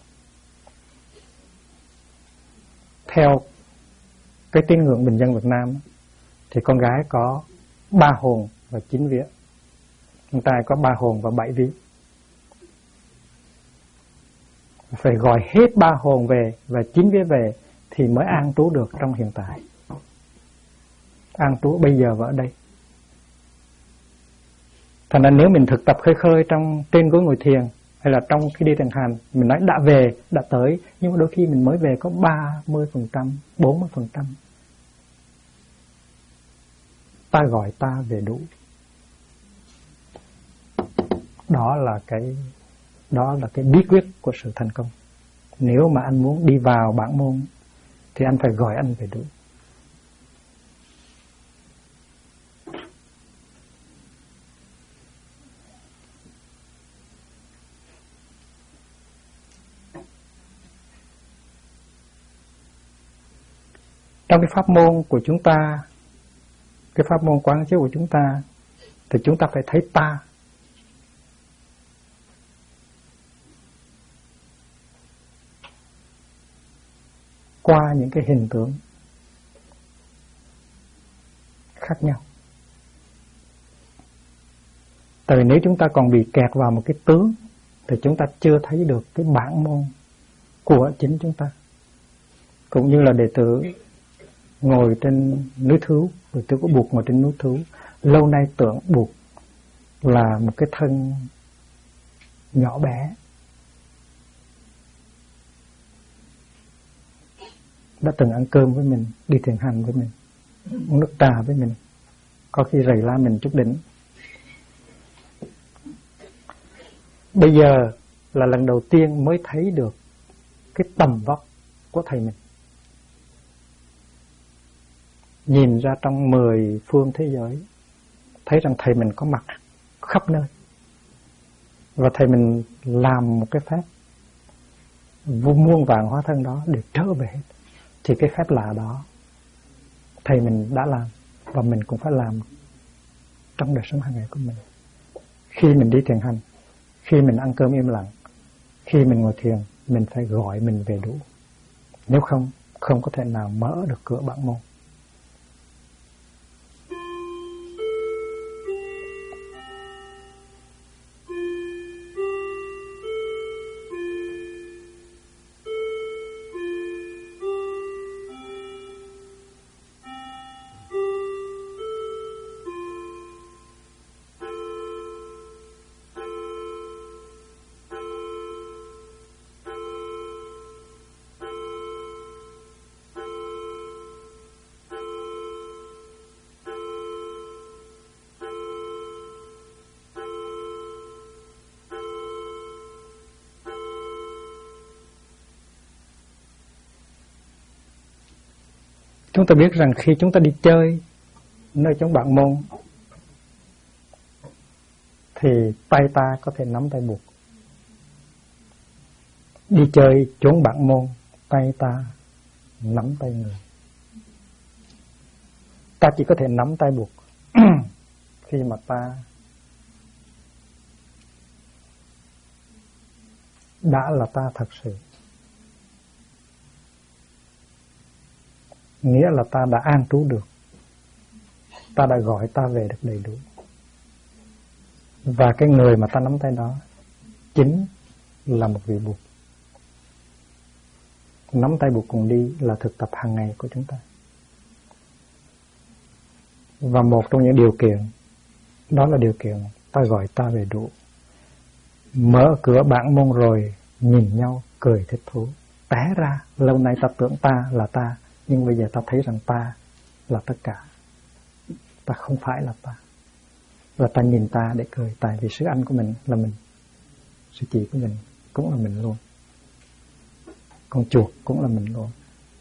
Theo cái tín ngưỡng bình dân Việt Nam thì con gái có 3 hồn và 9 vía, con trai có 3 hồn và 7 vía. Phải gọi hết 3 hồn về và 9 vía về thì mới an trú được trong hiện tại, an trú bây giờ và ở đây. Thành ra nếu mình thực tập khơi khơi trên gối ngồi thiền Hay là trong khi đi thiền hành mình nói đã về, đã tới, nhưng mà đôi khi mình mới về có 30%, 40%. Ta gọi ta về đủ. Đó là cái bí quyết của sự thành công. Nếu mà anh muốn đi vào bản môn thì anh phải gọi anh về đủ. Trong cái pháp môn của chúng ta, cái pháp môn quán chiếu của chúng ta, thì chúng ta phải thấy ta. Qua những cái hình tượng khác nhau. Tại vì nếu chúng ta còn bị kẹt vào một cái tướng thì chúng ta chưa thấy được cái bản môn của chính chúng ta. Cũng như là đệ tử ngồi trên núi Thứu, đệ tử của Bụt ngồi trên núi Thứu, lâu nay tưởng Bụt là một cái thân nhỏ bé, đã từng ăn cơm với mình, đi thiền hành với mình, uống nước trà với mình, có khi rầy la mình chút đỉnh. Bây giờ là lần đầu tiên mới thấy được cái tầm vóc của thầy mình. Nhìn ra trong 10 phương thế giới, thấy rằng thầy mình có mặt khắp nơi. Và thầy mình làm một cái phép muôn vàn hóa thân đó để trở về hết. Thì cái phép lạ đó thầy mình đã làm, và mình cũng phải làm trong đời sống hàng ngày của mình. Khi mình đi thiền hành, khi mình ăn cơm im lặng, khi mình ngồi thiền, mình phải gọi mình về đủ. Nếu không, không có thể nào mở được cửa bản môn. Chúng ta biết rằng khi chúng ta đi chơi nơi trong bản môn thì tay ta có thể nắm tay Bụt. Đi chơi chốn bản môn, tay ta nắm tay người. Ta chỉ có thể nắm tay Bụt khi mà ta đã là ta thật sự. Nghĩa là ta đã an trú được, ta đã gọi ta về được đầy đủ. Và cái người mà ta nắm tay đó chính là một vị Bụt. Nắm tay Bụt cùng đi là thực tập hàng ngày của chúng ta. Và một trong những điều kiện đó là điều kiện ta gọi ta về đủ. Mở cửa bản môn rồi nhìn nhau cười thích thú. Té ra lâu nay ta tưởng ta là ta, nhưng bây giờ ta thấy rằng ta là tất cả. Ta không phải là ta. Và ta nhìn ta để cười. Tại vì sư anh của mình là mình, sư chị của mình cũng là mình luôn, con chuột cũng là mình luôn,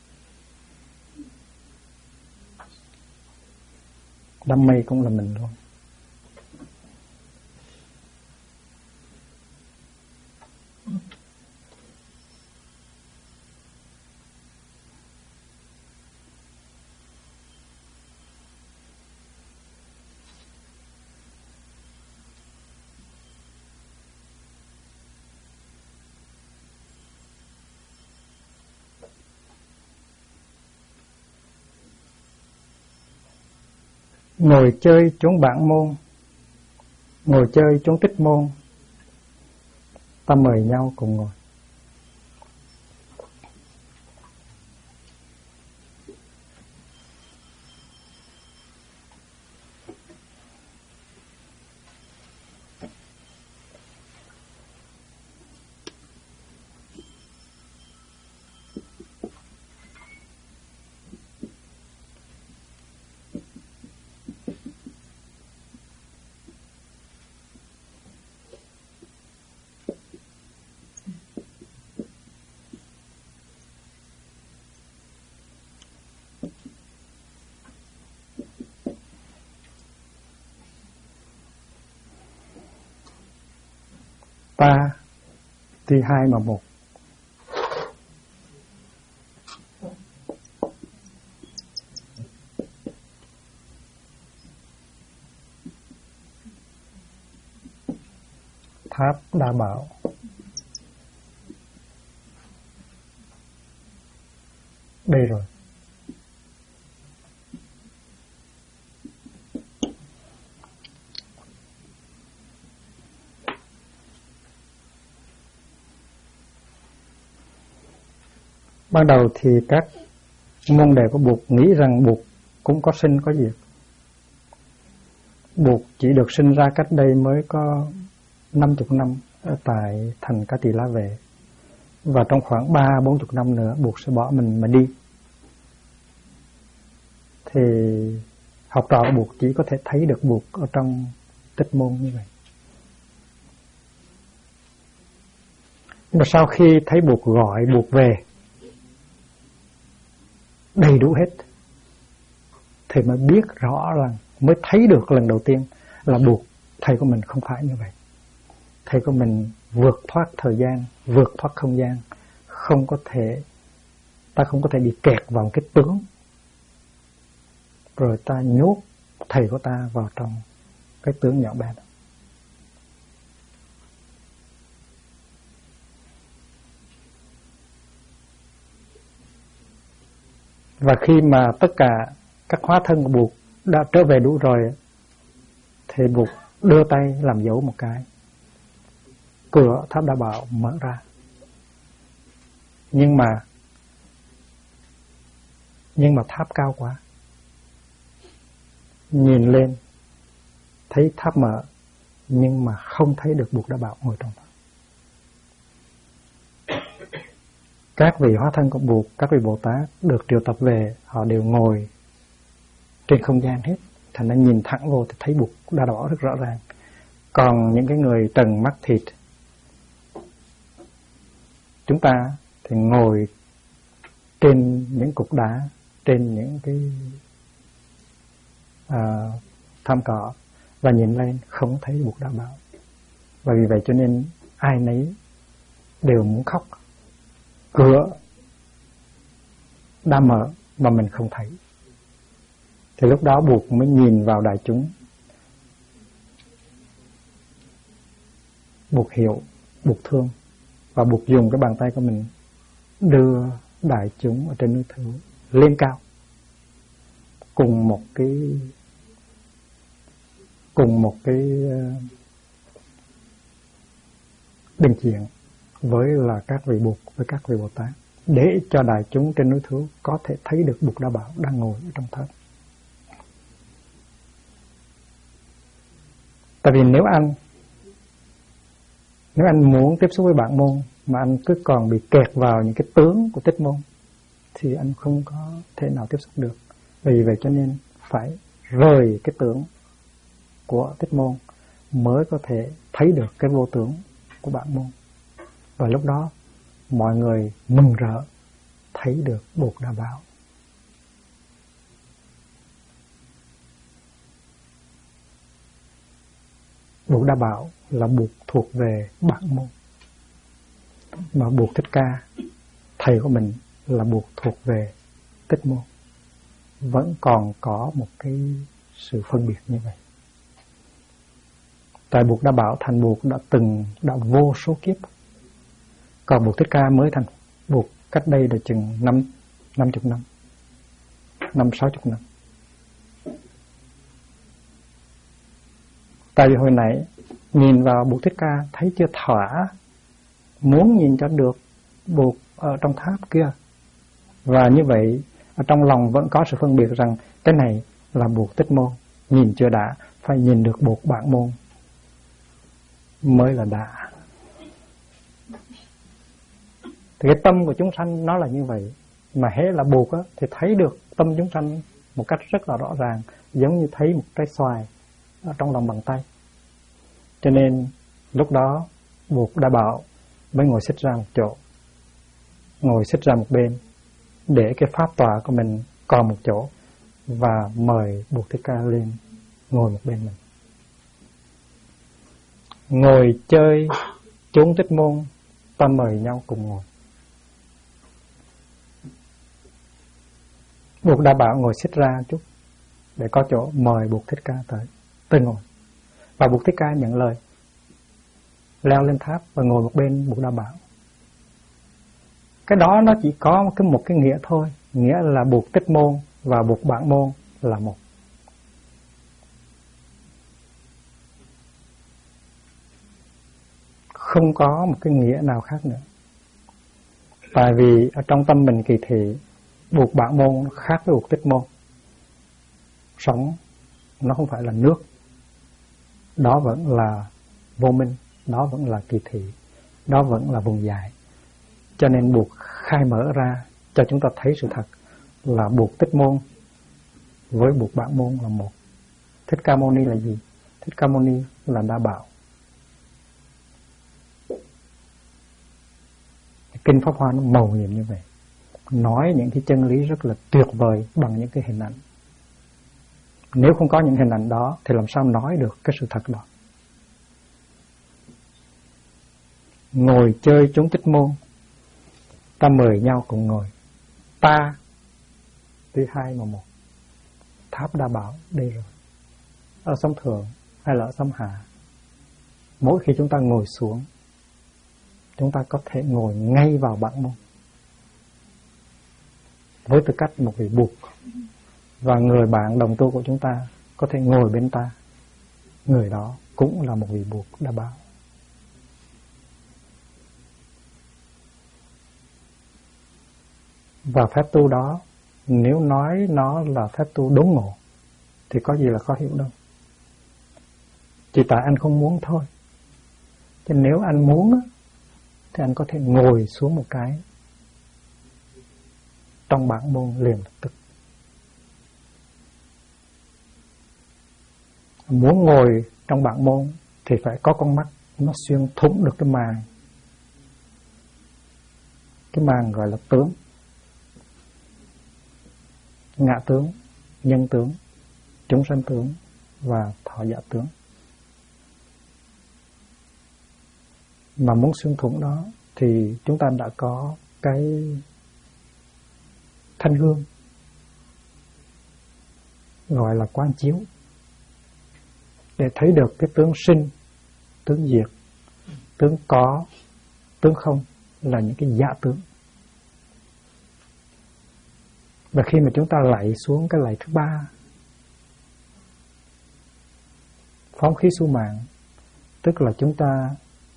đám mây cũng là mình luôn. Ngồi chơi chốn bản môn, ngồi chơi chốn tích môn, ta mời nhau cùng ngồi. ta tuy hai mà một. Tháp Đa Bảo. Đây rồi. Ban đầu thì các môn đệ của Bụt nghĩ rằng Bụt cũng có sinh có diệt. Bụt chỉ được sinh ra cách đây mới có 50 năm ở tại thành Ca Tỳ La Vệ. Và trong khoảng 30-40 năm nữa Bụt sẽ bỏ mình mà đi. Thì học trò của Bụt chỉ có thể thấy được Bụt ở trong Tích Môn như vậy. Nhưng mà sau khi thấy Bụt gọi Bụt về đầy đủ hết thì mới biết rõ là, mới thấy được lần đầu tiên là Bụt, thầy của mình không phải như vậy. Thầy của mình vượt thoát thời gian, vượt thoát không gian, ta không có thể bị kẹt vào một cái tướng rồi ta nhốt thầy của ta vào trong cái tướng nhỏ bé đó. Và khi mà tất cả các hóa thân của Bụt đã trở về đủ rồi thì Bụt đưa tay làm dấu một cái, cửa Tháp Đa Bảo mở ra. Nhưng mà tháp cao quá, nhìn lên thấy tháp mở nhưng mà không thấy được Bụt Đa Bảo ngồi trong đó. Các vị hóa thân của Bụt, các vị Bồ Tát được triệu tập về, họ đều ngồi trên không gian hết, thành ra nhìn thẳng vô thì thấy Bụt Đa Bảo rất rõ ràng. Còn những cái người trần mắt thịt, chúng ta thì ngồi trên những cục đá, trên những cái thảm cỏ và nhìn lên không thấy Bụt Đa Bảo. Và vì vậy cho nên ai nấy đều muốn khóc. Cửa đã mở mà mình không thấy. Thì lúc đó Bụt mới nhìn vào đại chúng. Bụt hiểu, Bụt thương, và Bụt dùng cái bàn tay của mình đưa đại chúng ở trên núi Thử lên cao, cùng một cái đình diện với là các vị Bụt, với các vị Bồ Tát, để cho đại chúng trên núi Thử có thể thấy được Bụt Đa Bảo đang ngồi ở trong tháp. Tại vì nếu anh muốn tiếp xúc với Bản Môn mà anh cứ còn bị kẹt vào những cái tướng của Tích Môn thì anh không có thể nào tiếp xúc được. Vì vậy cho nên phải rời cái tướng của Tích Môn mới có thể thấy được cái vô tướng của Bản Môn. Và lúc đó mọi người mừng rỡ thấy được Bụt Đa Bảo. Bụt Đa Bảo là Bụt thuộc về Bản Môn, mà Bụt Thích Ca, thầy của mình, là Bụt thuộc về Tích Môn. Vẫn còn có một cái sự phân biệt như vậy. Tại Bụt Đa Bảo thành Bụt đã vô số kiếp. Còn Bụt Thích Ca mới thành Bụt cách đây được chừng 50 năm, 60 năm. Tại vì hồi nãy nhìn vào Bụt Thích Ca thấy chưa thỏa, muốn nhìn cho được Bụt ở trong tháp kia. Và như vậy ở trong lòng vẫn có sự phân biệt rằng cái này là Bụt Tích Môn, nhìn chưa đã, phải nhìn được Bụt Bản Môn mới là đã. Thì cái tâm của chúng sanh nó là như vậy. Mà hễ là Bụt á, thì thấy được tâm chúng sanh một cách rất là rõ ràng, giống như thấy một trái xoài ở trong lòng bàn tay. Cho nên lúc đó Bụt Đa Bảo mới ngồi xích ra một chỗ, ngồi xích ra một bên, để cái pháp tọa của mình còn một chỗ, và mời Bụt Thích Ca lên ngồi một bên mình. Ngồi chơi chốn Tích Môn, ta mời nhau cùng ngồi. Buộc Đa Bảo ngồi xích ra chút để có chỗ mời Buộc Thích Ca tới ngồi. Và Buộc Thích Ca nhận lời, leo lên tháp và ngồi một bên Buộc Đa Bảo. Cái đó nó chỉ có một cái nghĩa thôi, nghĩa là Buộc Tích Môn và Buộc Bản Môn là một. Không có một cái nghĩa nào khác nữa. Tại vì ở trong tâm mình kỳ thị, Buộc Bản Môn khác với Buộc Tích Môn. Sống nó không phải là nước, đó vẫn là vô minh, đó vẫn là kỳ thị, đó vẫn là vùng dài. Cho nên Buộc khai mở ra cho chúng ta thấy sự thật là Buộc Tích Môn với Buộc Bản Môn là một. Thích Ca Mâu Ni là gì? Thích Ca Mâu Ni là Đa Bảo. Kinh Pháp Hoa nó mầu nhiệm như vậy, nói những cái chân lý rất là tuyệt vời bằng những cái hình ảnh. Nếu không có những hình ảnh đó thì làm sao nói được cái sự thật đó. Ngồi chơi chốn Tích Môn, ta mời nhau cùng ngồi. Ta tuy hai mà một. Tháp Đa Bảo đây rồi. Ở sông Thượng hay là ở sông Hạ, mỗi khi chúng ta ngồi xuống, chúng ta có thể ngồi ngay vào Bản Môn với tư cách một vị Buộc. Và người bạn đồng tu của chúng ta có thể ngồi bên ta, người đó cũng là một vị Buộc Đa Bảo. Và phép tu đó, nếu nói nó là phép tu đốn ngộ thì có gì là khó hiểu đâu. Chỉ tại anh không muốn thôi. Chứ nếu anh muốn thì anh có thể ngồi xuống một cái trong Bản Môn liền lập tức. Muốn ngồi trong Bản Môn thì phải có con mắt nó xuyên thủng được cái màng. Cái màng gọi là tướng. Ngã tướng, nhân tướng, chúng sanh tướng và thọ giả tướng. Mà muốn xuyên thủng đó thì chúng ta đã có cái thanh gương gọi là quán chiếu để thấy được cái tướng sinh, tướng diệt, tướng có, tướng không là những cái giả tướng. Và khi mà chúng ta lạy xuống cái lạy thứ ba, phóng khí su mạng, tức là chúng ta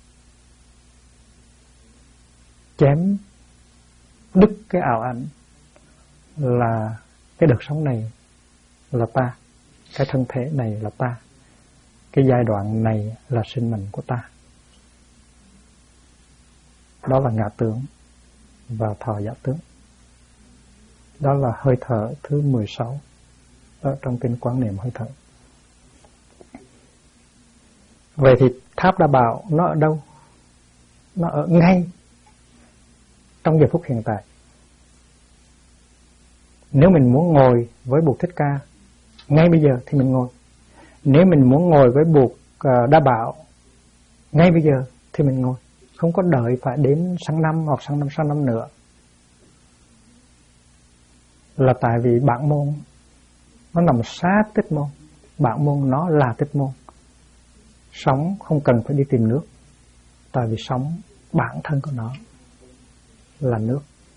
chém đứt cái ảo ảnh là cái đợt sống này là ta, cái thân thể này là ta, cái giai đoạn này là sinh mệnh của ta. Đó là ngã tướng và thọ giả tướng. Đó là hơi thở thứ 16 ở trong kinh Quán Niệm hơi thở. Vậy thì tháp Đa Bảo nó ở đâu? Nó ở ngay trong giờ phút hiện tại. Nếu mình muốn ngồi với Buộc Thích Ca ngay bây giờ thì mình ngồi. Nếu mình muốn ngồi với Buộc Đa Bảo ngay bây giờ thì mình ngồi. Không có đợi phải đến sang năm hoặc sang năm nữa. Là tại vì Bản Môn nó nằm sát Tích Môn. Bản Môn nó là Tích Môn. Sống không cần phải đi tìm nước, tại vì sống bản thân của nó là nước.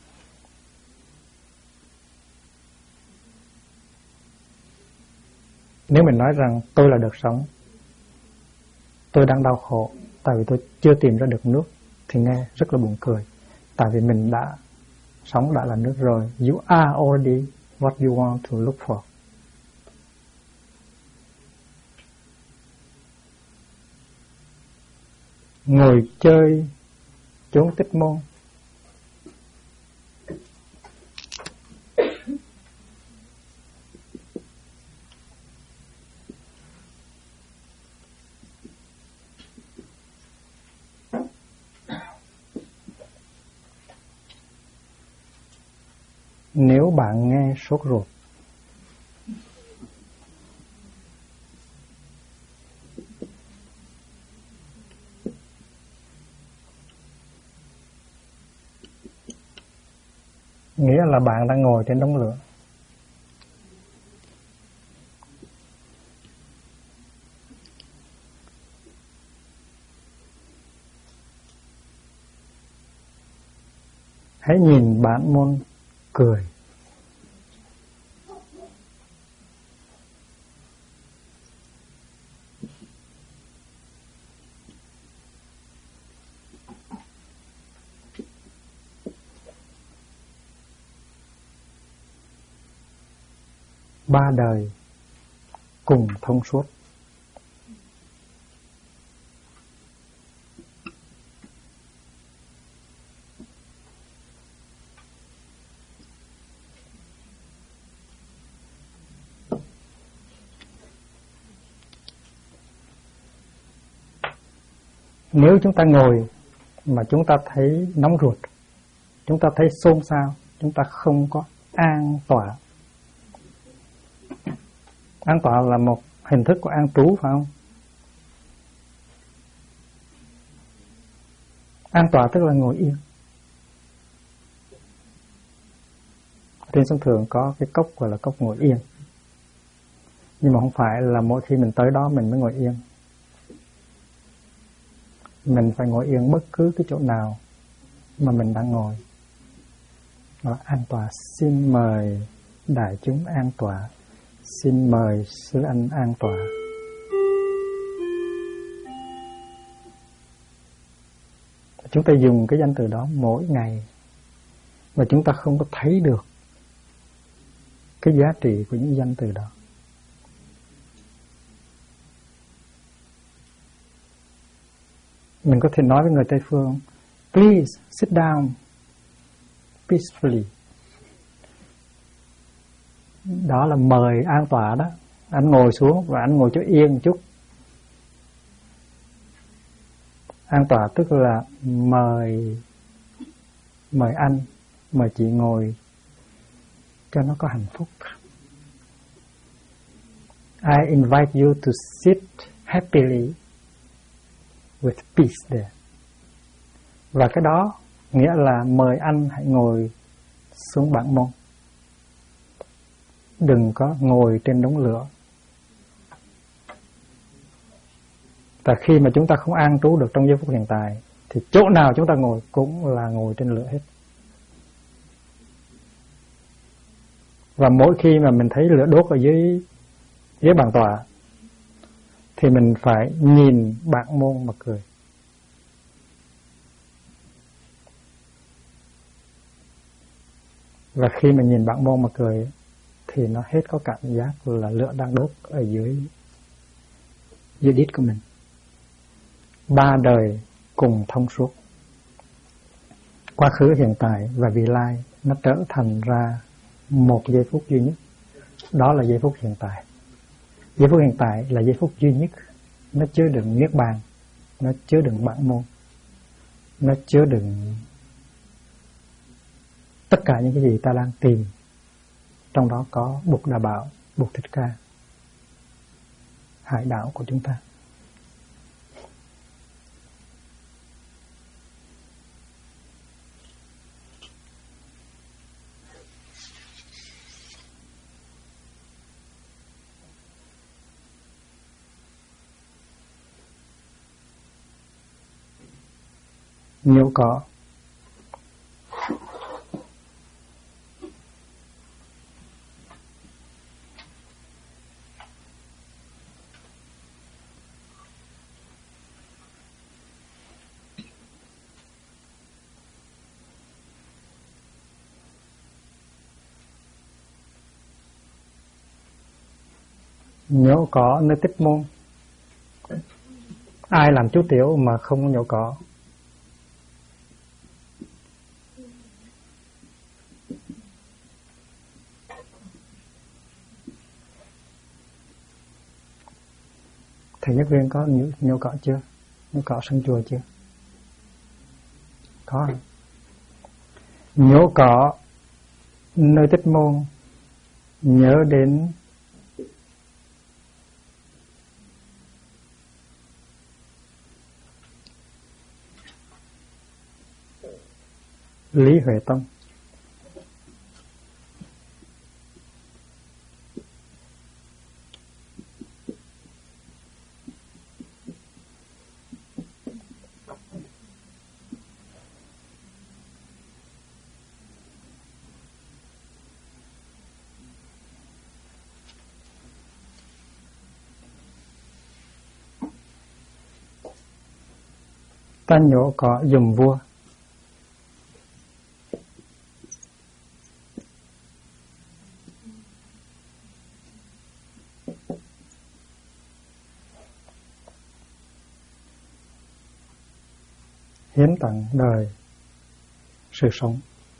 Nếu mình nói rằng tôi là đợt sống, tôi đang đau khổ tại vì tôi chưa tìm ra được nước, thì nghe rất là buồn cười. Tại vì mình đã sống đã là nước rồi. You are already what you want to look for. Ngồi chơi chốn Tích Môn, nếu bạn nghe sốt ruột, nghĩa là bạn đang ngồi trên đống lửa. Hãy nhìn bản môn cười. Ba đời cùng thông suốt. Nếu chúng ta ngồi mà chúng ta thấy nóng ruột, chúng ta thấy xôn xao, chúng ta không có an tọa. An tọa là một hình thức của an trú, phải không? An tọa tức là ngồi yên. Trên sân thượng có cái cốc gọi là cốc ngồi yên. Nhưng mà không phải là mỗi khi mình tới đó mình mới ngồi yên. Mình phải ngồi yên bất cứ cái chỗ nào mà mình đang ngồi. Đó, an tọa. Xin mời đại chúng an tọa. Xin mời sư anh an tọa. Chúng ta dùng cái danh từ đó mỗi ngày mà chúng ta không có thấy được cái giá trị của những danh từ đó. Mình có thể nói với người Tây Phương, please sit down peacefully. Đó là mời an tọa đó. Anh ngồi xuống và anh ngồi cho yên một chút. An tọa tức là mời anh, mời chị ngồi cho nó có hạnh phúc. I invite you to sit happily with peace there. Và cái đó nghĩa là mời anh hãy ngồi xuống bản môn. Đừng có ngồi trên đống lửa. Và khi mà chúng ta không an trú được trong giây phút hiện tại thì chỗ nào chúng ta ngồi cũng là ngồi trên lửa hết. Và mỗi khi mà mình thấy lửa đốt ở dưới bàn tọa thì mình phải nhìn bản môn mà cười. Và khi mình nhìn bản môn mà cười thì nó hết có cảm giác là lửa đang đốt ở dưới đít của mình. Ba đời cùng thông suốt. Quá khứ, hiện tại và vị lai nó trở thành ra một giây phút duy nhất. Đó là giây phút hiện tại. Giây phút hiện tại là giây phút duy nhất. Nó chứa đựng niết bàn, nó chứa đựng bản môn, nó chứa đựng tất cả những cái gì ta đang tìm. Trong đó có Bụt Đà Bảo, Bụt Thích Ca, hải đảo của chúng ta. Nếu có nhổ cỏ nơi tích môn. Ai làm chú tiểu mà không nhổ cỏ? Thầy Nhất Viên có nhổ cỏ chưa? Nhổ cỏ sân chùa chưa? Có. Nhổ cỏ nơi tích môn, nhớ đến Lý Huệ Tông. Ta nhổ cỏ giùm vua. Hiến tặng đời sự sống.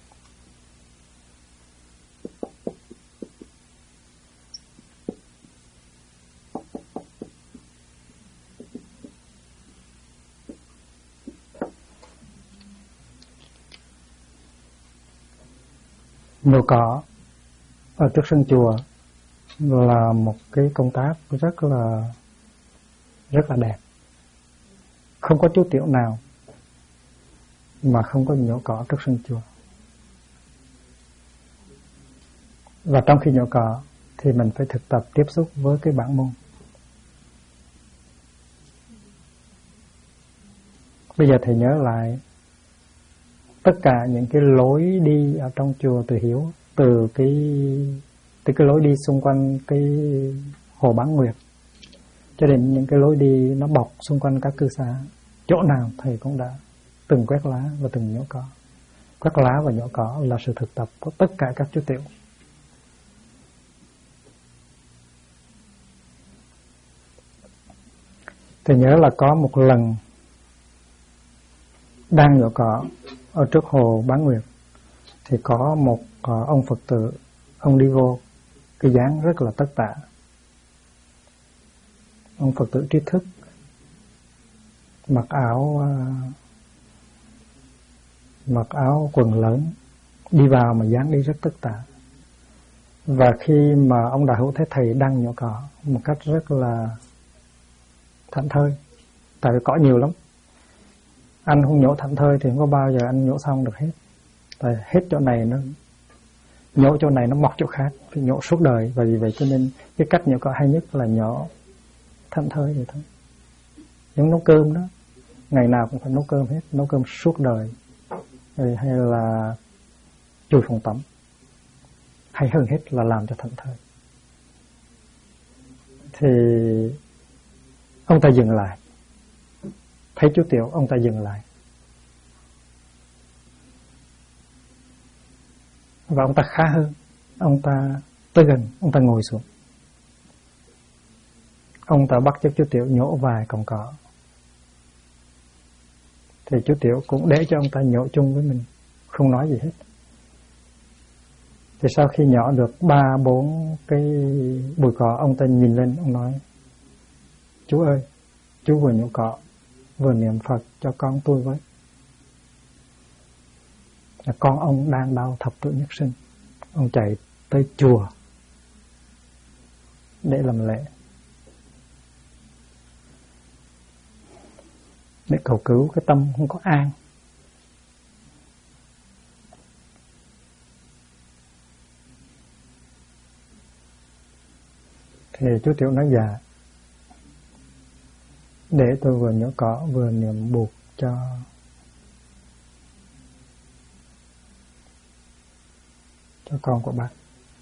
Nhổ cỏ ở trước sân chùa là một cái công tác rất là đẹp. Không có chú tiểu nào mà không có nhổ cỏ trước sân chùa. Và trong khi nhổ cỏ thì mình phải thực tập tiếp xúc với cái bản môn. Bây giờ thầy nhớ lại tất cả những cái lối đi ở trong chùa Từ Hiếu, từ cái lối đi xung quanh cái hồ Bán Nguyệt cho đến những cái lối đi nó bọc xung quanh các cư xá, chỗ nào thầy cũng đã từng quét lá và từng nhổ cỏ. Quét lá và nhổ cỏ là sự thực tập của tất cả các chú tiểu. Thầy nhớ là có một lần đang nhổ cỏ ở trước hồ Bán Nguyệt thì có một ông Phật tử, ông đi vô cái dáng rất là tất tạ. Ông Phật tử trí thức, mặc áo quần lớn, đi vào mà dáng đi rất tất tạ. Và khi mà ông Đại Hữu thấy thầy đang nhổ cỏ một cách rất là thảnh thơi, tại vì cỏ nhiều lắm, anh không nhổ thảnh thơi thì không có bao giờ anh nhổ xong được hết. Tại hết chỗ này nó nhổ chỗ này nó mọc chỗ khác, phải nhổ suốt đời. Và vì vậy cho nên cái cách nhổ cỏ hay nhất là nhổ thảnh thơi vậy thôi. Giống nấu cơm đó, ngày nào cũng phải nấu cơm hết, nấu cơm suốt đời. Hay là chùi phòng tắm, hay hơn hết là làm cho thảnh thơi. Thì ông ta dừng lại, thấy chú tiểu, ông ta dừng lại và ông ta khá hơn. Ông ta tới gần, ông ta ngồi xuống, ông ta bắt cho chú tiểu nhổ vài cọng cỏ. Thì chú tiểu cũng để cho ông ta nhổ chung với mình, không nói gì hết. Thì sau khi nhổ được 3-4 cái bụi cỏ, ông ta nhìn lên, ông nói: chú ơi, chú vừa nhổ cỏ vừa niệm Phật cho con tôi với. Con ông đang đau thập tử nhất sinh, ông chạy tới chùa để làm lễ, để cầu cứu cái tâm không có an. Thì chú tiểu nói: dạ, để tôi vừa nhổ cỏ vừa niệm buộc cho con của bác.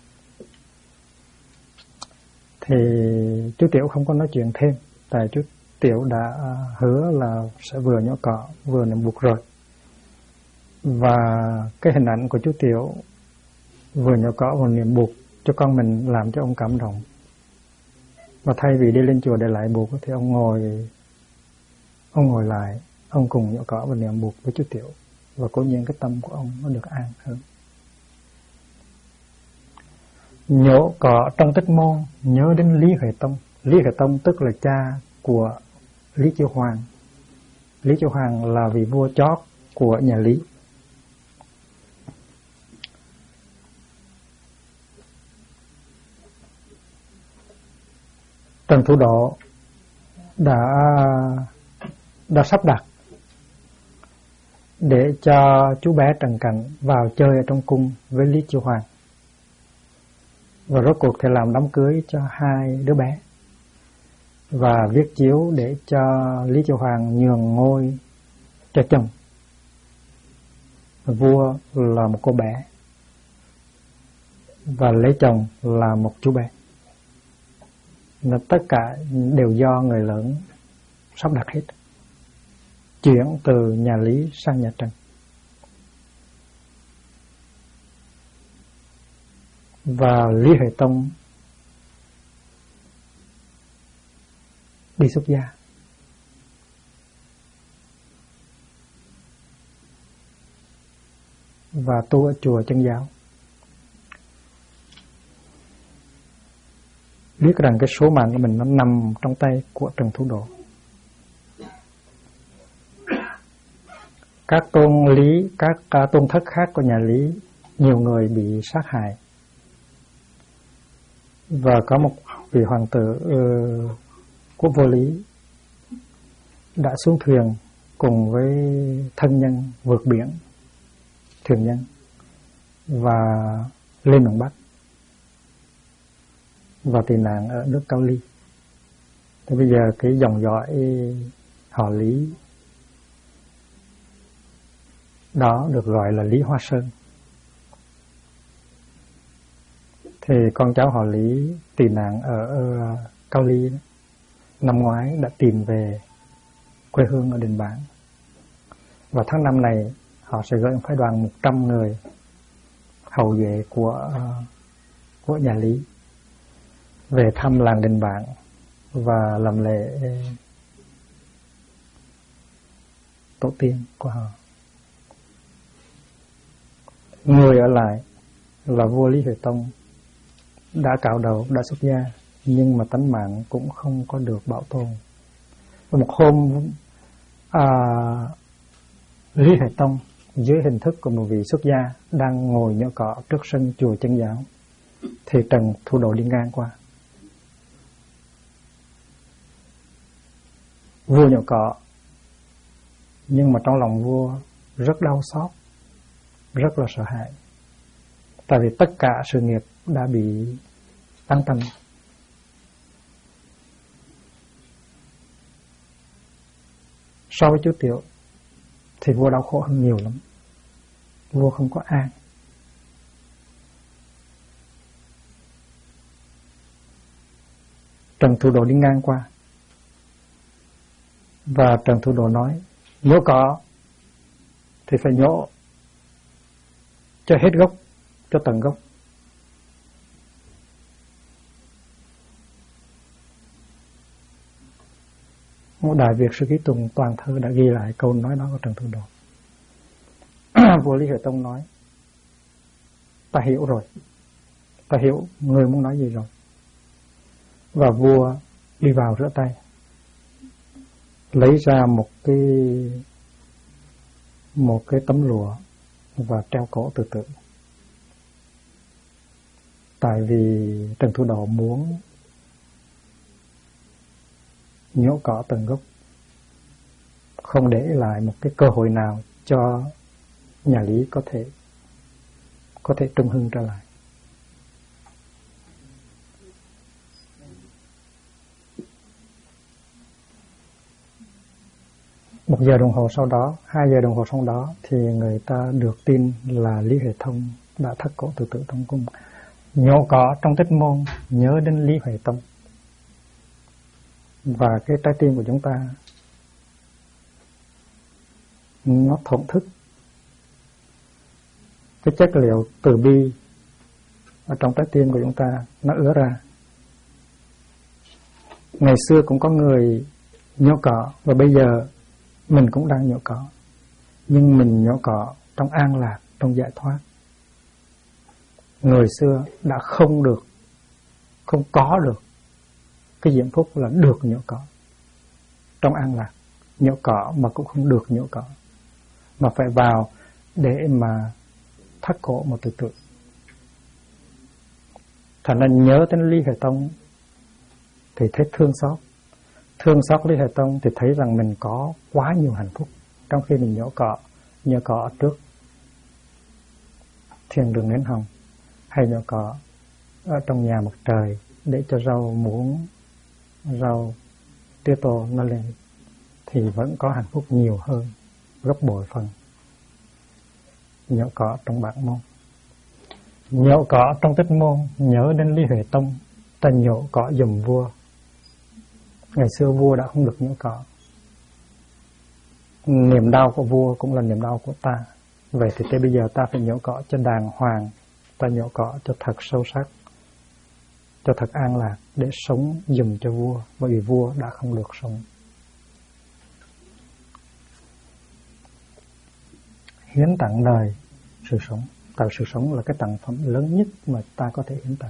Thì chú tiểu không có nói chuyện thêm, tại chú tiểu đã hứa là sẽ vừa nhổ cỏ vừa niệm buộc rồi. Và cái hình ảnh của chú tiểu vừa nhổ cỏ vừa niệm buộc cho con mình làm cho ông cảm động. Và thay vì đi lên chùa để lại buộc thì ông ngồi lại, ông cùng nhổ cỏ và niệm buộc với chú tiểu. Và cố nhiên cái tâm của ông nó được an hơn. Nhổ cỏ trong Tích Môn nhớ đến Lý Huệ Tông. Lý Huệ Tông tức là cha của Lý Chiêu Hoàng. Lý Chiêu Hoàng là vị vua chót của nhà Lý. Trần Thủ Độ đã sắp đặt để cho chú bé Trần Cảnh vào chơi ở trong cung với Lý Chiêu Hoàng. Và rốt cuộc thì làm đám cưới cho 2 đứa bé và viết chiếu để cho Lý Chiêu Hoàng nhường ngôi cho chồng. Vua là một cô bé và lấy chồng là một chú bé. Là tất cả đều do người lớn sắp đặt hết. chuyển từ nhà Lý sang nhà Trần. Và Lý Huệ Tông đi xuất gia. Và tu ở chùa Chân Giáo. Biết rằng cái số mạng của mình nó nằm trong tay của Trần Thủ Độ. Các tôn thất khác của nhà Lý, nhiều người bị sát hại. Và có một vị hoàng tử của vua Lý đã xuống thuyền cùng với thân nhân vượt biển, thuyền nhân, và lên miền Bắc và tị nạn ở nước Cao Ly. Thì bây giờ cái dòng dõi họ Lý đó được gọi là Lý Hoa Sơn. Thì con cháu họ Lý tị nạn ở Cao Ly đó, năm ngoái đã tìm về quê hương ở Đình Bản. Và tháng 5 này họ sẽ gửi phái đoàn 100 người hầu vệ của nhà Lý về thăm làng Đình Bản và làm lễ tổ tiên của họ. Người ở lại là vua Lý Huệ Tông, đã cạo đầu, đã xuất gia, nhưng mà tánh mạng cũng không có được bảo tồn. Và một hôm Lý Huệ Tông dưới hình thức của một vị xuất gia đang ngồi nhổ cỏ trước sân chùa Chân Giáo, thì Trần Thủ Độ đi ngang qua. Vua nhổ cỏ, nhưng mà trong lòng vua rất đau xót, rất là sợ hãi, tại vì tất cả sự nghiệp đã bị tan tành. So với chú Tiểu thì vua đau khổ hơn nhiều lắm. Vua không có an. Trần Thủ Độ đi ngang qua, và Trần Thủ Độ nói: nhổ cỏ thì phải nhổ cho hết gốc, cho tận gốc. Một Đại Việt Sử Ký Tùng toàn thơ đã ghi lại câu nói đó của Trần Thủ Độ. Vua Lý Huệ Tông nói: ta hiểu rồi, ta hiểu người muốn nói gì rồi. Và vua đi vào rửa tay, lấy ra một cái tấm lụa và treo cổ từ từ. Tại vì Trần Thủ Độ muốn nhổ cỏ tận gốc, không để lại một cái cơ hội nào cho nhà Lý có thể trung hưng trở lại. Một giờ đồng hồ sau đó, 2 giờ đồng hồ sau đó, thì người ta được tin là Lý Huệ Tông đã thắt cổ tự tử trong cung. Nhổ cỏ trong Tích Môn nhớ đến Lý Huệ Tông. Và cái trái tim của chúng ta nó thổn thức cái chất liệu từ bi ở trong trái tim của chúng ta, nó ứa ra. Ngày xưa cũng có người nhổ cỏ, và bây giờ mình cũng đang nhổ cỏ, nhưng mình nhổ cỏ trong an lạc, trong giải thoát. Người xưa đã không có được cái diễm phúc là được nhổ cỏ trong an lạc, nhổ cỏ mà cũng không được nhổ cỏ, mà phải vào để mà thắt cổ một tự tử. Thành ra nhớ đến Lý Huệ Tông thì thấy thương xót Lý Huệ Tông, thì thấy rằng mình có quá nhiều hạnh phúc trong khi mình nhổ cỏ trước thiên đường nến hồng, hay nhổ cỏ ở trong nhà mặt trời để cho rau tía tô nó lên, thì vẫn có hạnh phúc nhiều hơn gấp bội phần nhổ cỏ trong Bản Môn. Nhổ cỏ trong Tích Môn nhớ đến Lý Huệ Tông, ta nhổ cỏ giùm vua. Ngày xưa vua đã không được nhổ cỏ, Niềm đau của vua cũng là niềm đau của ta. Vậy thì tới bây giờ ta phải nhổ cỏ cho đàng hoàng, ta nhổ cỏ cho thật sâu sắc, cho thật an lạc để sống giùm cho vua, bởi vì vua đã không được sống. Hiến tặng đời, sự sống. Tại sự sống là cái tặng phẩm lớn nhất mà ta có thể hiến tặng.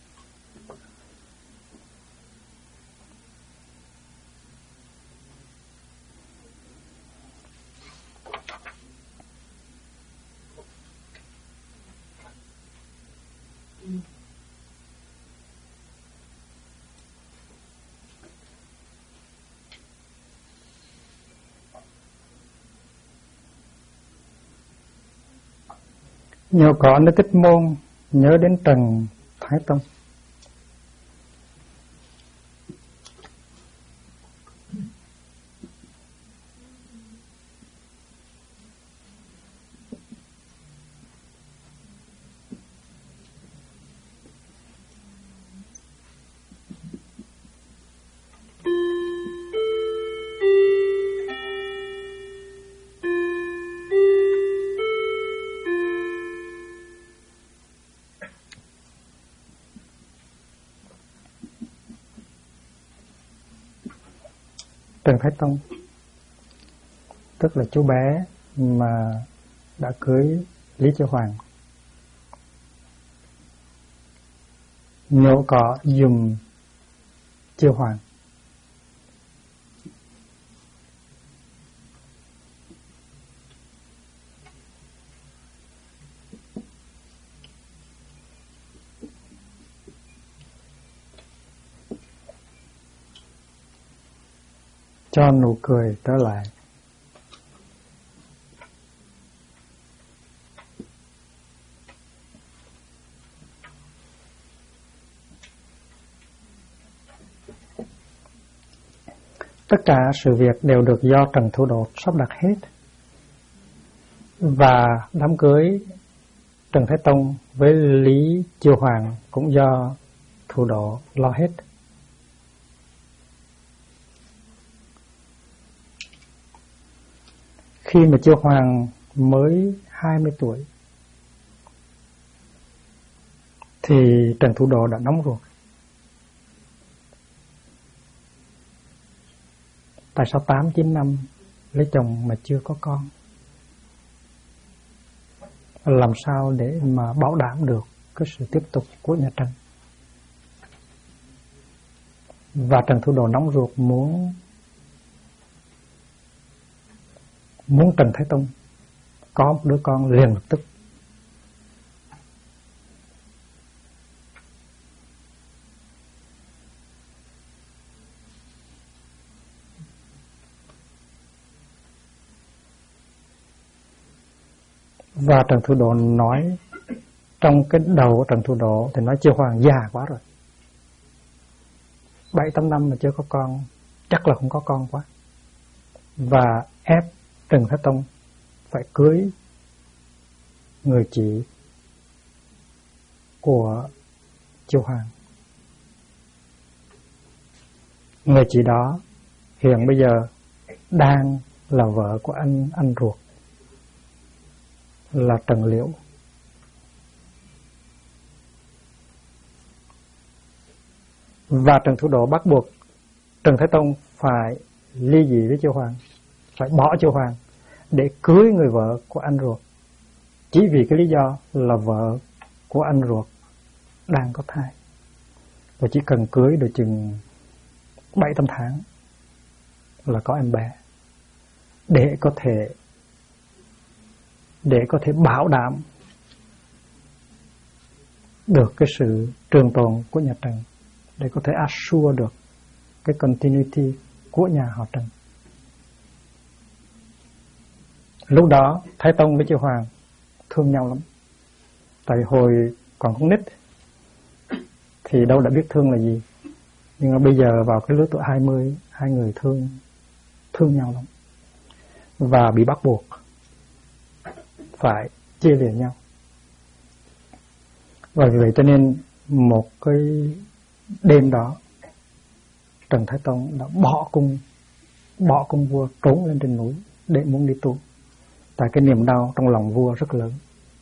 Nhờ có nước Kích Môn, nhớ đến Trần Thái Tông. Trần Thái Tông tức là chú bé mà đã cưới Lý Chiêu Hoàng, nhổ cỏ giùm Chiêu Hoàng. Cho nụ cười trở lại. Tất cả sự việc đều được do Trần Thủ Độ sắp đặt hết. Và đám cưới Trần Thái Tông với Lý Chiêu Hoàng cũng do Thủ Độ lo hết. Khi mà Chiêu Hoàng mới 20 tuổi thì Trần Thủ Độ đã nóng ruột. Tại sao 8-9 năm lấy chồng mà chưa có con? Làm sao để mà bảo đảm được cái sự tiếp tục của nhà Trần? Và Trần Thủ Độ nóng ruột muốn Trần Thái Tông có một đứa con liền lập tức. Và Trần Thủ Độ nói, trong cái đầu của Trần Thủ Độ thì nói Chiêu Hoàng già quá rồi, 7-8 năm mà chưa có con, chắc là không có con quá. Và ép Trần Thái Tông phải cưới người chị của Chiêu Hoàng. Người chị đó hiện bây giờ đang là vợ của anh ruột là Trần Liễu. Và Trần Thủ Độ bắt buộc Trần Thái Tông phải ly dị với Chiêu Hoàng, phải bỏ Chiêu Hoàng để cưới người vợ của anh ruột, chỉ vì cái lý do là vợ của anh ruột đang có thai và chỉ cần cưới được chừng 7-8 tháng là có em bé, để có thể bảo đảm được cái sự trường tồn của nhà Trần, để có thể assure được cái continuity của nhà họ Trần. Lúc đó Thái Tông với Chiêu Hoàng thương nhau lắm. Tại hồi còn con nít thì đâu đã biết thương là gì, nhưng mà bây giờ vào cái lứa tuổi 20, hai người thương nhau lắm và bị bắt buộc phải chia lìa nhau. Và vì vậy cho nên một cái đêm đó Trần Thái Tông đã bỏ cung vua trốn lên trên núi để muốn đi tu. Tại cái niềm đau trong lòng vua rất lớn.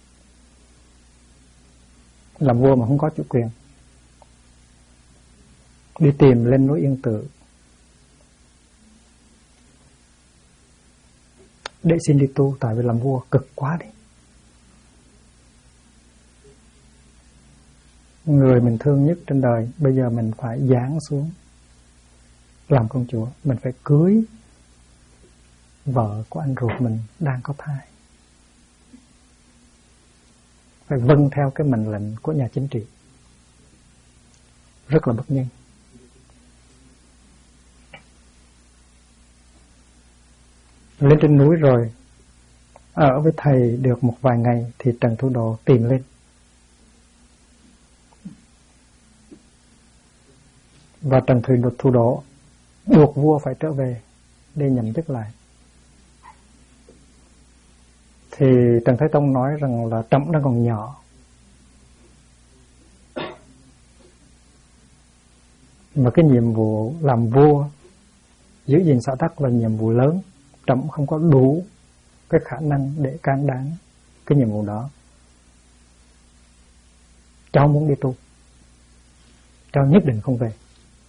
Làm vua mà không có chủ quyền, đi tìm lên núi Yên Tử để xin đi tu. Tại vì làm vua cực quá đi. Người mình thương nhất trên đời bây giờ mình phải giáng xuống làm công chúa. Mình phải cưới vợ của anh ruột mình đang có thai, phải vâng theo cái mệnh lệnh của nhà chính trị. Rất là bất nhân. Lên trên núi rồi, ở với thầy được một vài ngày thì Trần Thủ Độ tìm lên. Và Trần Thủ Độ buộc vua phải trở về để nhậm chức lại. Thì Trần Thái Tông nói rằng là Trẫm đang còn nhỏ, mà cái nhiệm vụ làm vua giữ gìn xã tắc là nhiệm vụ lớn. Trẫm không có đủ cái khả năng để can đảm cái nhiệm vụ đó. Cháu muốn đi tu, cháu nhất định không về.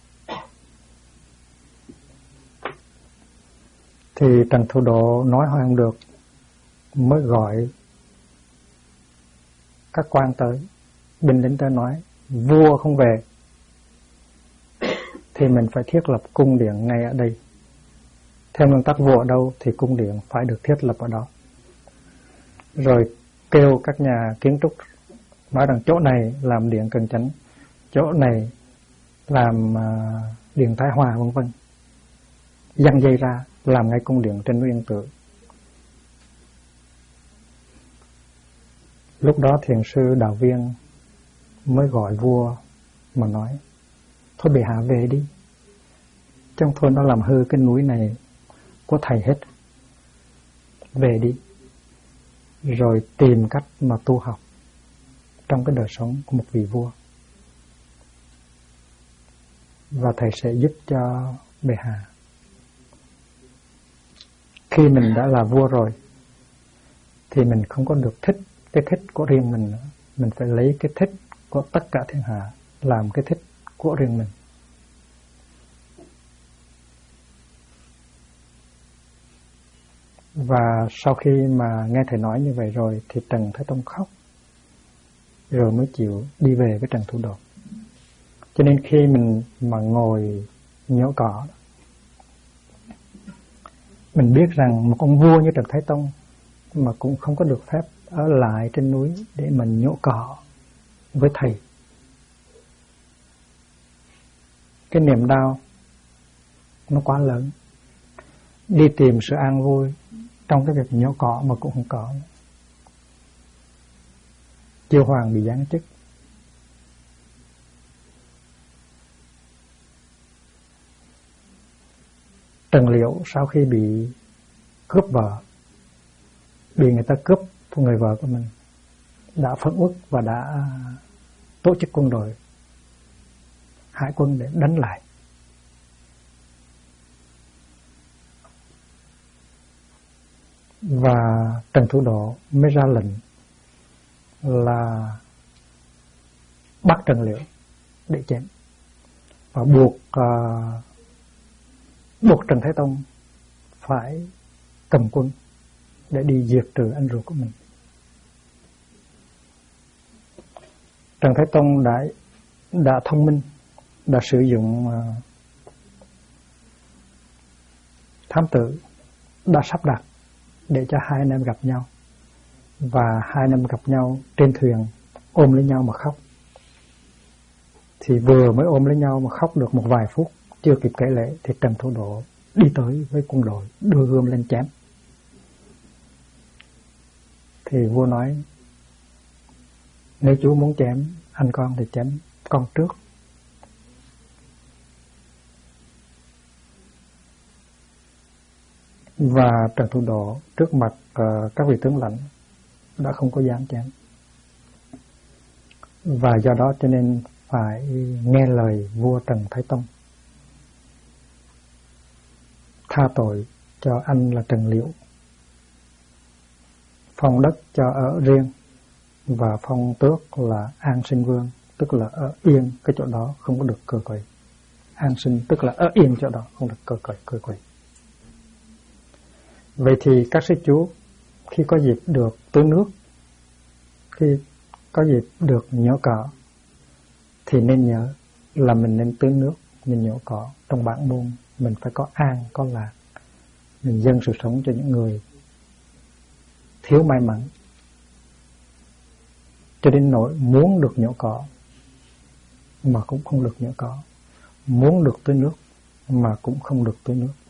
Thì Trần Thủ Độ nói hỏi không được, mới gọi các quan tới, binh lính tới nói vua không về thì mình phải thiết lập cung điện ngay ở đây. Theo nguyên tắc vua ở đâu thì cung điện phải được thiết lập ở đó. Rồi kêu các nhà kiến trúc nói rằng chỗ này làm điện Cần Chánh, chỗ này làm điện Thái Hòa vân vân. Giăng dây ra làm ngay cung điện trên núi Yên Tử. Lúc đó thiền sư Đạo Viên mới gọi vua mà nói thôi bệ hạ về đi, trong thôn nó làm hư cái núi này của thầy hết. Về đi rồi tìm cách mà tu học trong cái đời sống của một vị vua, và thầy sẽ giúp cho bệ hạ. Khi mình đã là vua rồi thì mình không có được thích cái thích của riêng mình nữa. Mình phải lấy cái thích của tất cả thiên hạ làm cái thích của riêng mình. Và sau khi mà nghe thầy nói như vậy rồi thì Trần Thái Tông khóc, rồi mới chịu đi về với Trần Thủ Độ. Cho nên khi mình mà ngồi nhổ cỏ, mình biết rằng một ông vua như Trần Thái Tông mà cũng không có được phép ở lại trên núi để mình nhổ cỏ với thầy. Cái niềm đau nó quá lớn. Đi tìm sự an vui trong cái việc nhổ cỏ mà cũng không có. Chiêu Hoàng bị giáng chức, Trần Liễu sau khi bị cướp vợ, bị người ta cướp người vợ của mình, đã phẫn uất và đã tổ chức quân đội hải quân để đánh lại. Và Trần Thủ Độ mới ra lệnh là bắt Trần Liễu để chém, và buộc Trần Thái Tông phải cầm quân để đi diệt trừ anh ruột của mình. Trần Thái Tông đã thông minh, đã sử dụng thám tử, đã sắp đặt để cho hai anh em gặp nhau. Và hai anh em gặp nhau trên thuyền, ôm lấy nhau mà khóc. Thì vừa mới ôm lấy nhau mà khóc được một vài phút, chưa kịp kể lễ thì Trần Thủ Độ đi tới với quân đội, đưa gươm lên chém. Thì vua nói nếu chú muốn chém anh con thì chém con trước. Và Trần Thủ Độ trước mặt các vị tướng lãnh đã không có dám chém. Và do đó cho nên phải nghe lời vua Trần Thái Tông, tha tội cho anh là Trần Liễu phong đất cho ở riêng, và phong tước là an sinh vương, tức là ở yên cái chỗ đó, không có được cờ quậy. An sinh tức là ở yên chỗ đó, không được cờ quậy. Vậy thì các sư chú khi có dịp được tưới nước, khi có dịp được nhổ cỏ, thì nên nhớ là mình nên tưới nước, mình nhổ cỏ. Trong bản môn mình phải có an, có lạc, mình dâng sự sống cho những người thiếu may mắn, cho đến nỗi muốn được nhổ cỏ mà cũng không được nhổ cỏ, muốn được tưới nước mà cũng không được tưới nước.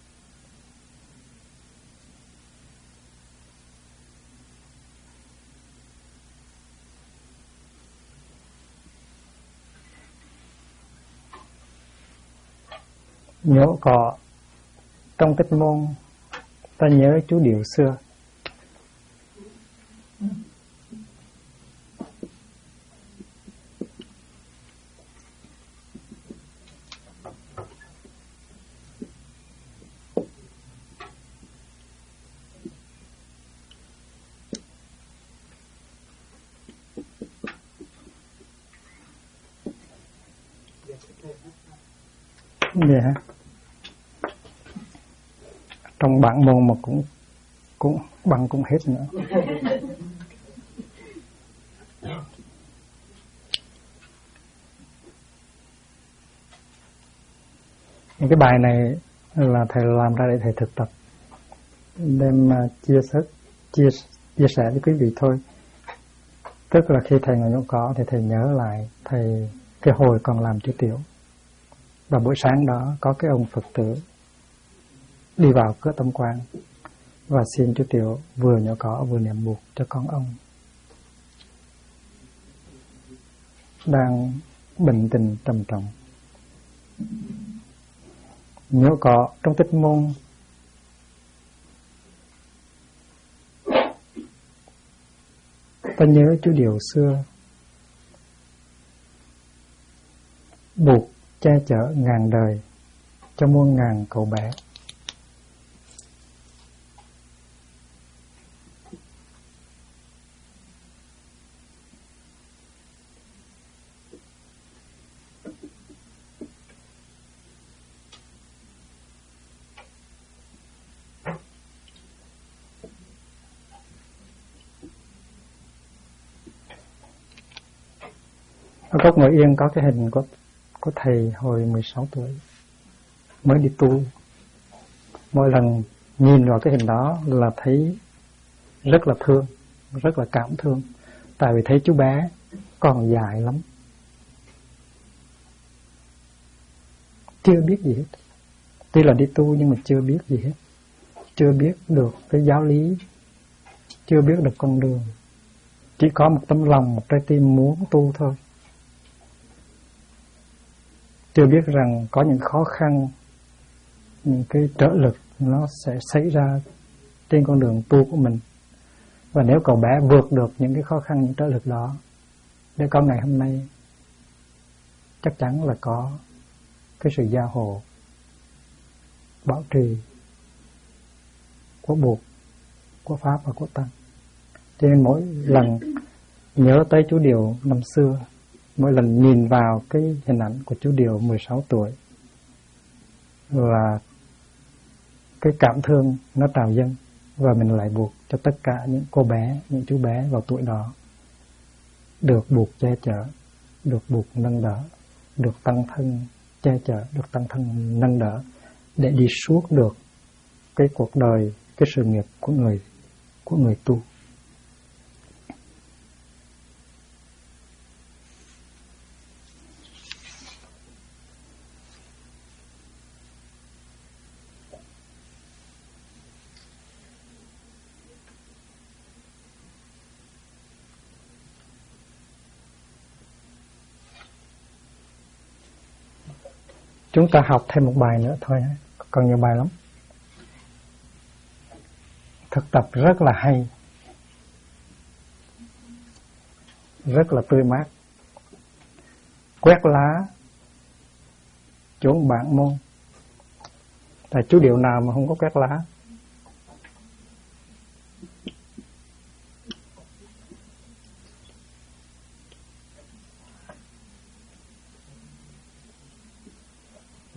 Nhổ cỏ trong Tích Môn, ta nhớ chú điệu xưa. Vậy hả? Trong bản môn mà cũng bằng cũng hết nữa. Những cái bài này là thầy làm ra để thầy thực tập, đem chia sẻ với quý vị thôi. Tức là khi thầy ngồi nhổ cỏ thì thầy nhớ lại thầy cái hồi còn làm chú tiểu, và buổi sáng đó có cái ông Phật tử đi vào cửa Tâm Quang và xin chú tiểu vừa nhổ cỏ vừa niệm buộc cho con ông đang bệnh tình trầm trọng. Nhổ cỏ trong Tích Môn ta nhớ chú điều xưa: buộc che chở ngàn đời cho muôn ngàn cậu bé. Ở góc Ngồi Yên có cái hình của thầy hồi 16 tuổi mới đi tu. Mỗi lần nhìn vào cái hình đó là thấy rất là thương, rất là cảm thương. Tại vì thấy chú bé còn dài lắm, chưa biết gì hết. Tuy là đi tu nhưng mà chưa biết gì hết, chưa biết được cái giáo lý, chưa biết được con đường, chỉ có một tấm lòng, một trái tim muốn tu thôi. Chưa biết rằng có những khó khăn, những cái trở lực nó sẽ xảy ra trên con đường tu của mình. Và nếu cậu bé vượt được những cái khó khăn, những trở lực đó, để có ngày hôm nay, chắc chắn là có cái sự gia hộ, bảo trì của Bụt, của Pháp và của Tăng. Cho nên mỗi lần nhớ tới chú Điều năm xưa, mỗi lần nhìn vào cái hình ảnh của chú Điều 16 tuổi là cái cảm thương nó trào dâng, và mình lại buộc cho tất cả những cô bé, những chú bé vào tuổi đó được buộc che chở, được buộc nâng đỡ, được tăng thân che chở, được tăng thân nâng đỡ để đi suốt được cái cuộc đời, cái sự nghiệp của người tu. Chúng ta học thêm một bài nữa thôi, còn nhiều bài lắm. Thực tập rất là hay, rất là tươi mát. Quét lá chốn bản môn. Tại chú Điệu nào mà không có quét lá?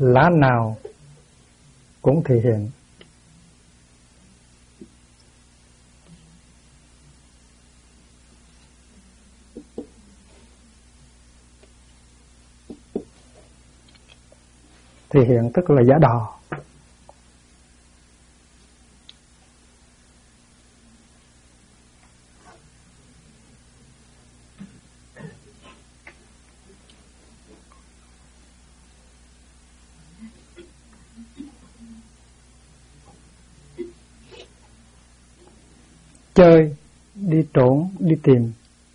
lá nào cũng thể hiện. Thể hiện tức là giả đò. Chơi, đi trốn, đi tìm.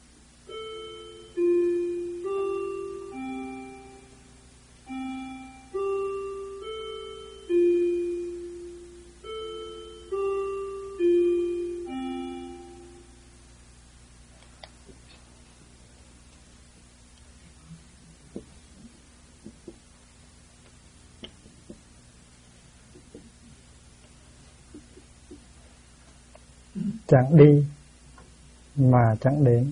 Chẳng đi mà chẳng đến.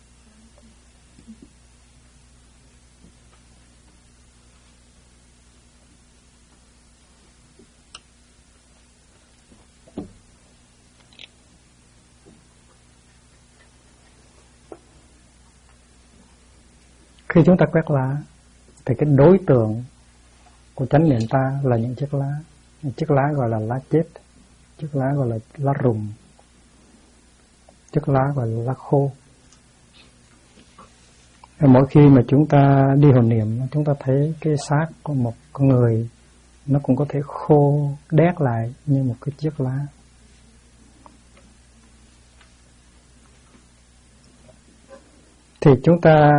Khi chúng ta quét lá thì cái đối tượng của chánh niệm ta là những chiếc lá. Những chiếc lá gọi là lá chết, chiếc lá gọi là lá rụng, chiếc lá gọi là lá khô. Mỗi khi mà chúng ta đi hồi niệm, chúng ta thấy cái xác của một con người nó cũng có thể khô đét lại như một cái chiếc lá. Thì chúng ta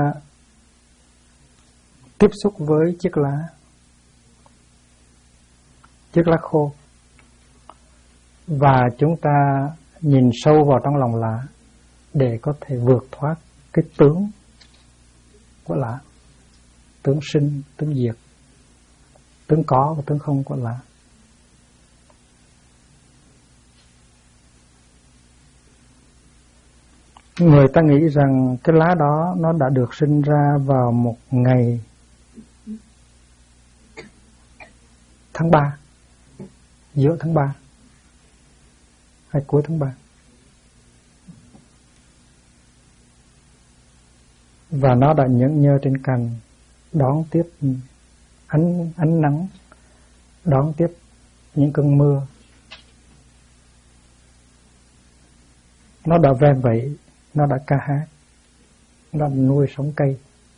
tiếp xúc với chiếc lá khô, và chúng ta nhìn sâu vào trong lòng lá để có thể vượt thoát cái tướng của lá, tướng sinh, tướng diệt, tướng có và tướng không của lá. Người ta nghĩ rằng cái lá đó nó đã được sinh ra vào một ngày tháng 3, giữa tháng 3 hay cuối tháng 3. Và nó đã nhẫn nhơ trên cành, đón tiếp ánh nắng, đón tiếp những cơn mưa. Nó đã ve vẫy, nó đã ca hát, nó đã nuôi sống cây.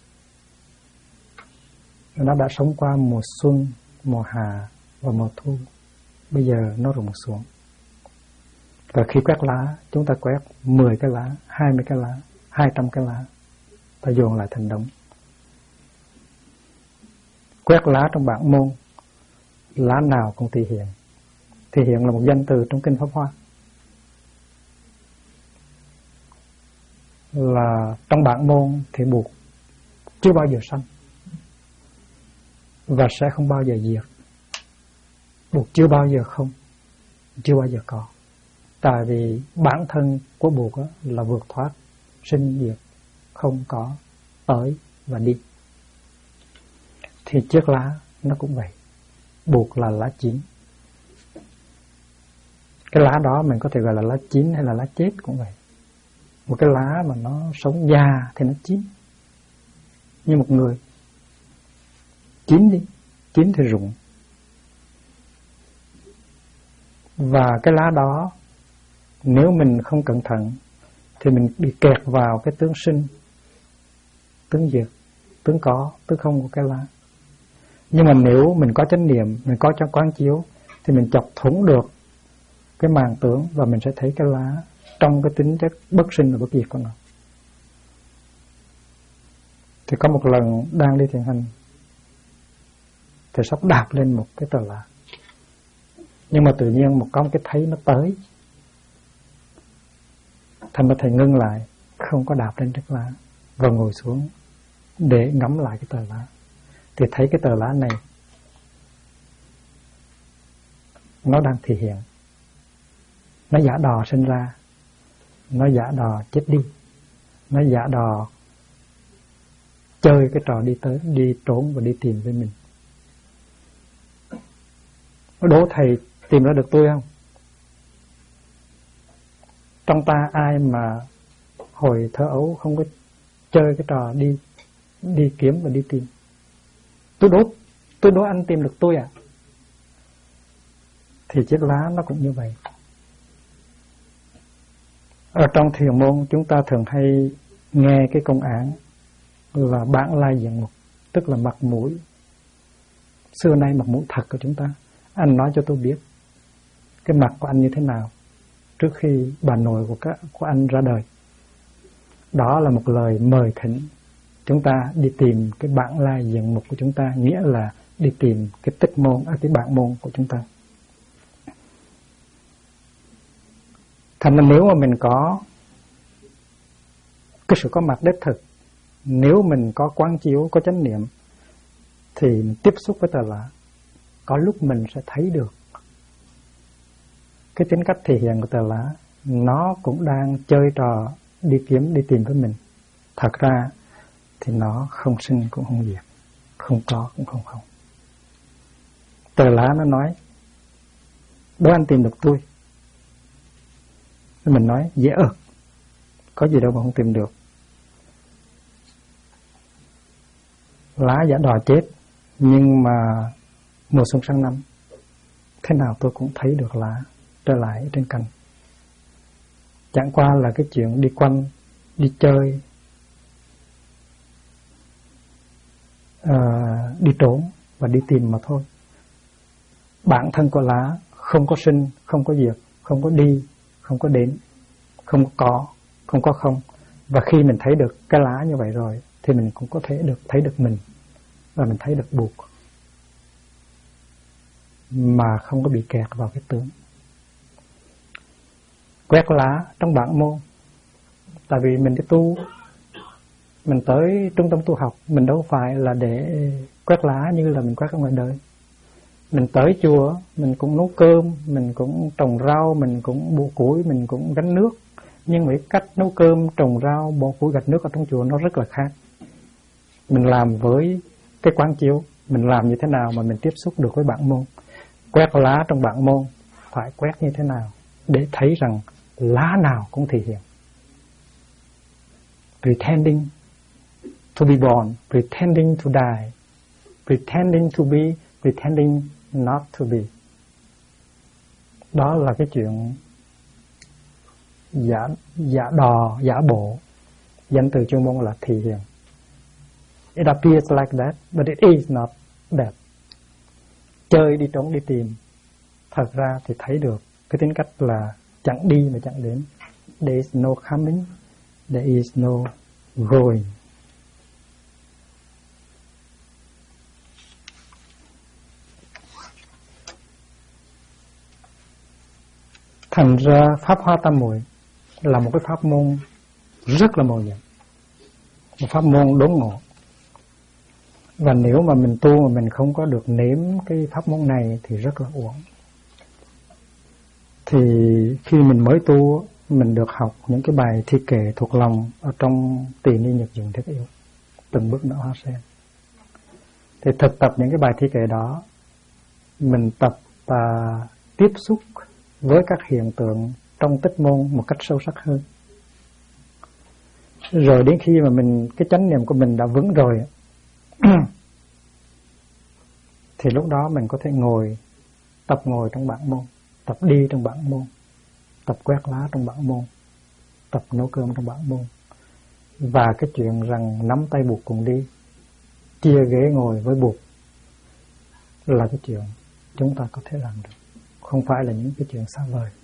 Nó đã sống qua mùa xuân, mùa hạ và mùa thu. Bây giờ nó rụng xuống. Và khi quét lá, chúng ta quét 10 cái lá, 20 cái lá, 200 cái lá, ta dồn lại thành đống. Quét lá trong bảng môn, lá nào cũng thể hiện. Thể hiện là một danh từ trong kinh Pháp Hoa. Là trong bảng môn thì buộc chưa bao giờ sanh và sẽ không bao giờ diệt. Buộc chưa bao giờ không, chưa bao giờ có. Tại vì bản thân của buộc là vượt thoát sinh diệt, không có, tới và đi. Thì chiếc lá nó cũng vậy. Buộc là lá chín. Cái lá đó mình có thể gọi là lá chín hay là lá chết cũng vậy. Một cái lá mà nó sống già thì nó chín. Như một người chín đi, chín thì rụng. Và cái lá đó nếu mình không cẩn thận thì mình bị kẹt vào cái tướng sinh, tướng diệt, tướng có, tướng không của cái lá. Nhưng mà nếu mình có chánh niệm, mình có trong quán chiếu thì mình chọc thủng được cái màng tướng và mình sẽ thấy cái lá trong cái tính chất bất sinh và bất diệt của nó. Thì có một lần đang đi thiền hành thì sắp đạp lên một cái tờ lá, nhưng mà tự nhiên có một cái thấy nó tới, thành ra thầy ngưng lại, không có đạp lên chiếc lá và ngồi xuống để ngắm lại cái tờ lá. Thì thấy cái tờ lá này nó đang thể hiện, nó giả đò sinh ra, nó giả đò chết đi, nó giả đò chơi cái trò đi tới, đi trốn và đi tìm với mình. Đố thầy tìm ra được tôi không? Trong ta ai mà hồi thơ ấu không có chơi cái trò đi kiếm và đi tìm? Tôi đố anh tìm được tôi à? Thì chiếc lá nó cũng như vậy. Ở trong thiền môn chúng ta thường hay nghe cái công án là bản lai diện mục, tức là mặt mũi xưa nay mặt mũi thật của chúng ta. Anh nói cho tôi biết cái mặt của anh như thế nào trước khi bà nội của anh ra đời. Đó là một lời mời thỉnh chúng ta đi tìm cái bản lai diện mục của chúng ta, nghĩa là đi tìm cái tích môn, cái bản môn của chúng ta. Thành ra nếu mà mình có cái sự có mặt đích thực, nếu mình có quán chiếu, có chánh niệm, thì mình tiếp xúc với tờ lá, có lúc mình sẽ thấy được cái tính cách thể hiện của tờ lá. Nó cũng đang chơi trò đi kiếm, đi tìm với mình. Thật ra thì nó không sinh cũng không diệt, không có cũng không không. Tờ lá nó nói đố anh tìm được tôi. Mình nói dễ ợt, có gì đâu mà không tìm được. Lá giả đò chết, nhưng mà mùa xuân sang năm thế nào tôi cũng thấy được lá trở lại trên cành. Chẳng qua là cái chuyện đi quanh, đi chơi, đi trốn và đi tìm mà thôi. Bản thân của lá không có sinh, không có diệt, không có đi, không có đến, không có, không có không. Và khi mình thấy được cái lá như vậy rồi thì mình cũng có thể thấy được mình, và mình thấy được buộc mà không có bị kẹt vào cái tướng. Quét lá trong bản môn, tại vì mình đi tu, mình tới trung tâm tu học, mình đâu phải là để quét lá như là mình quét ở ngoài đời. Mình tới chùa, mình cũng nấu cơm, mình cũng trồng rau, mình cũng bổ củi, mình cũng gánh nước. Nhưng mà cái cách nấu cơm, trồng rau, bổ củi, gặt nước ở trong chùa nó rất là khác. Mình làm với cái quán chiếu, mình làm như thế nào mà mình tiếp xúc được với bản môn. Quét lá trong bản môn phải quét như thế nào để thấy rằng lá nào cũng thể hiện. Pretending to be born, pretending to die, pretending to be, pretending not to be. Đó là cái chuyện giả đò, giả bộ. Danh từ chuyên môn là thể hiện. It appears like that, but it is not that. Chơi đi trốn đi tìm, thật ra thì thấy được cái tính cách là chẳng đi mà chẳng đến. There is no coming, there is no going. Thành ra Pháp Hoa Tam Muội là một cái pháp môn rất là mầu nhiệm, một pháp môn đốn ngộ. Và nếu mà mình tu mà mình không có được nếm cái pháp môn này thì rất là uổng. Thì khi mình mới tu, mình được học những cái bài thi kệ thuộc lòng ở trong Tỳ Ni Nhật Dụng Thiết Yếu, từng bước nở hoa sen. Thì thực tập những cái bài thi kệ đó, mình tập tiếp xúc với các hiện tượng trong tích môn một cách sâu sắc hơn. Rồi đến khi mà cái chánh niệm của mình đã vững rồi thì lúc đó mình có thể tập ngồi trong bản môn, tập đi trong bản môn, tập quét lá trong bản môn, tập nấu cơm trong bản môn. Và cái chuyện rằng nắm tay buộc cùng đi, chia ghế ngồi với buộc là cái chuyện chúng ta có thể làm được, không phải là những cái chuyện xa vời.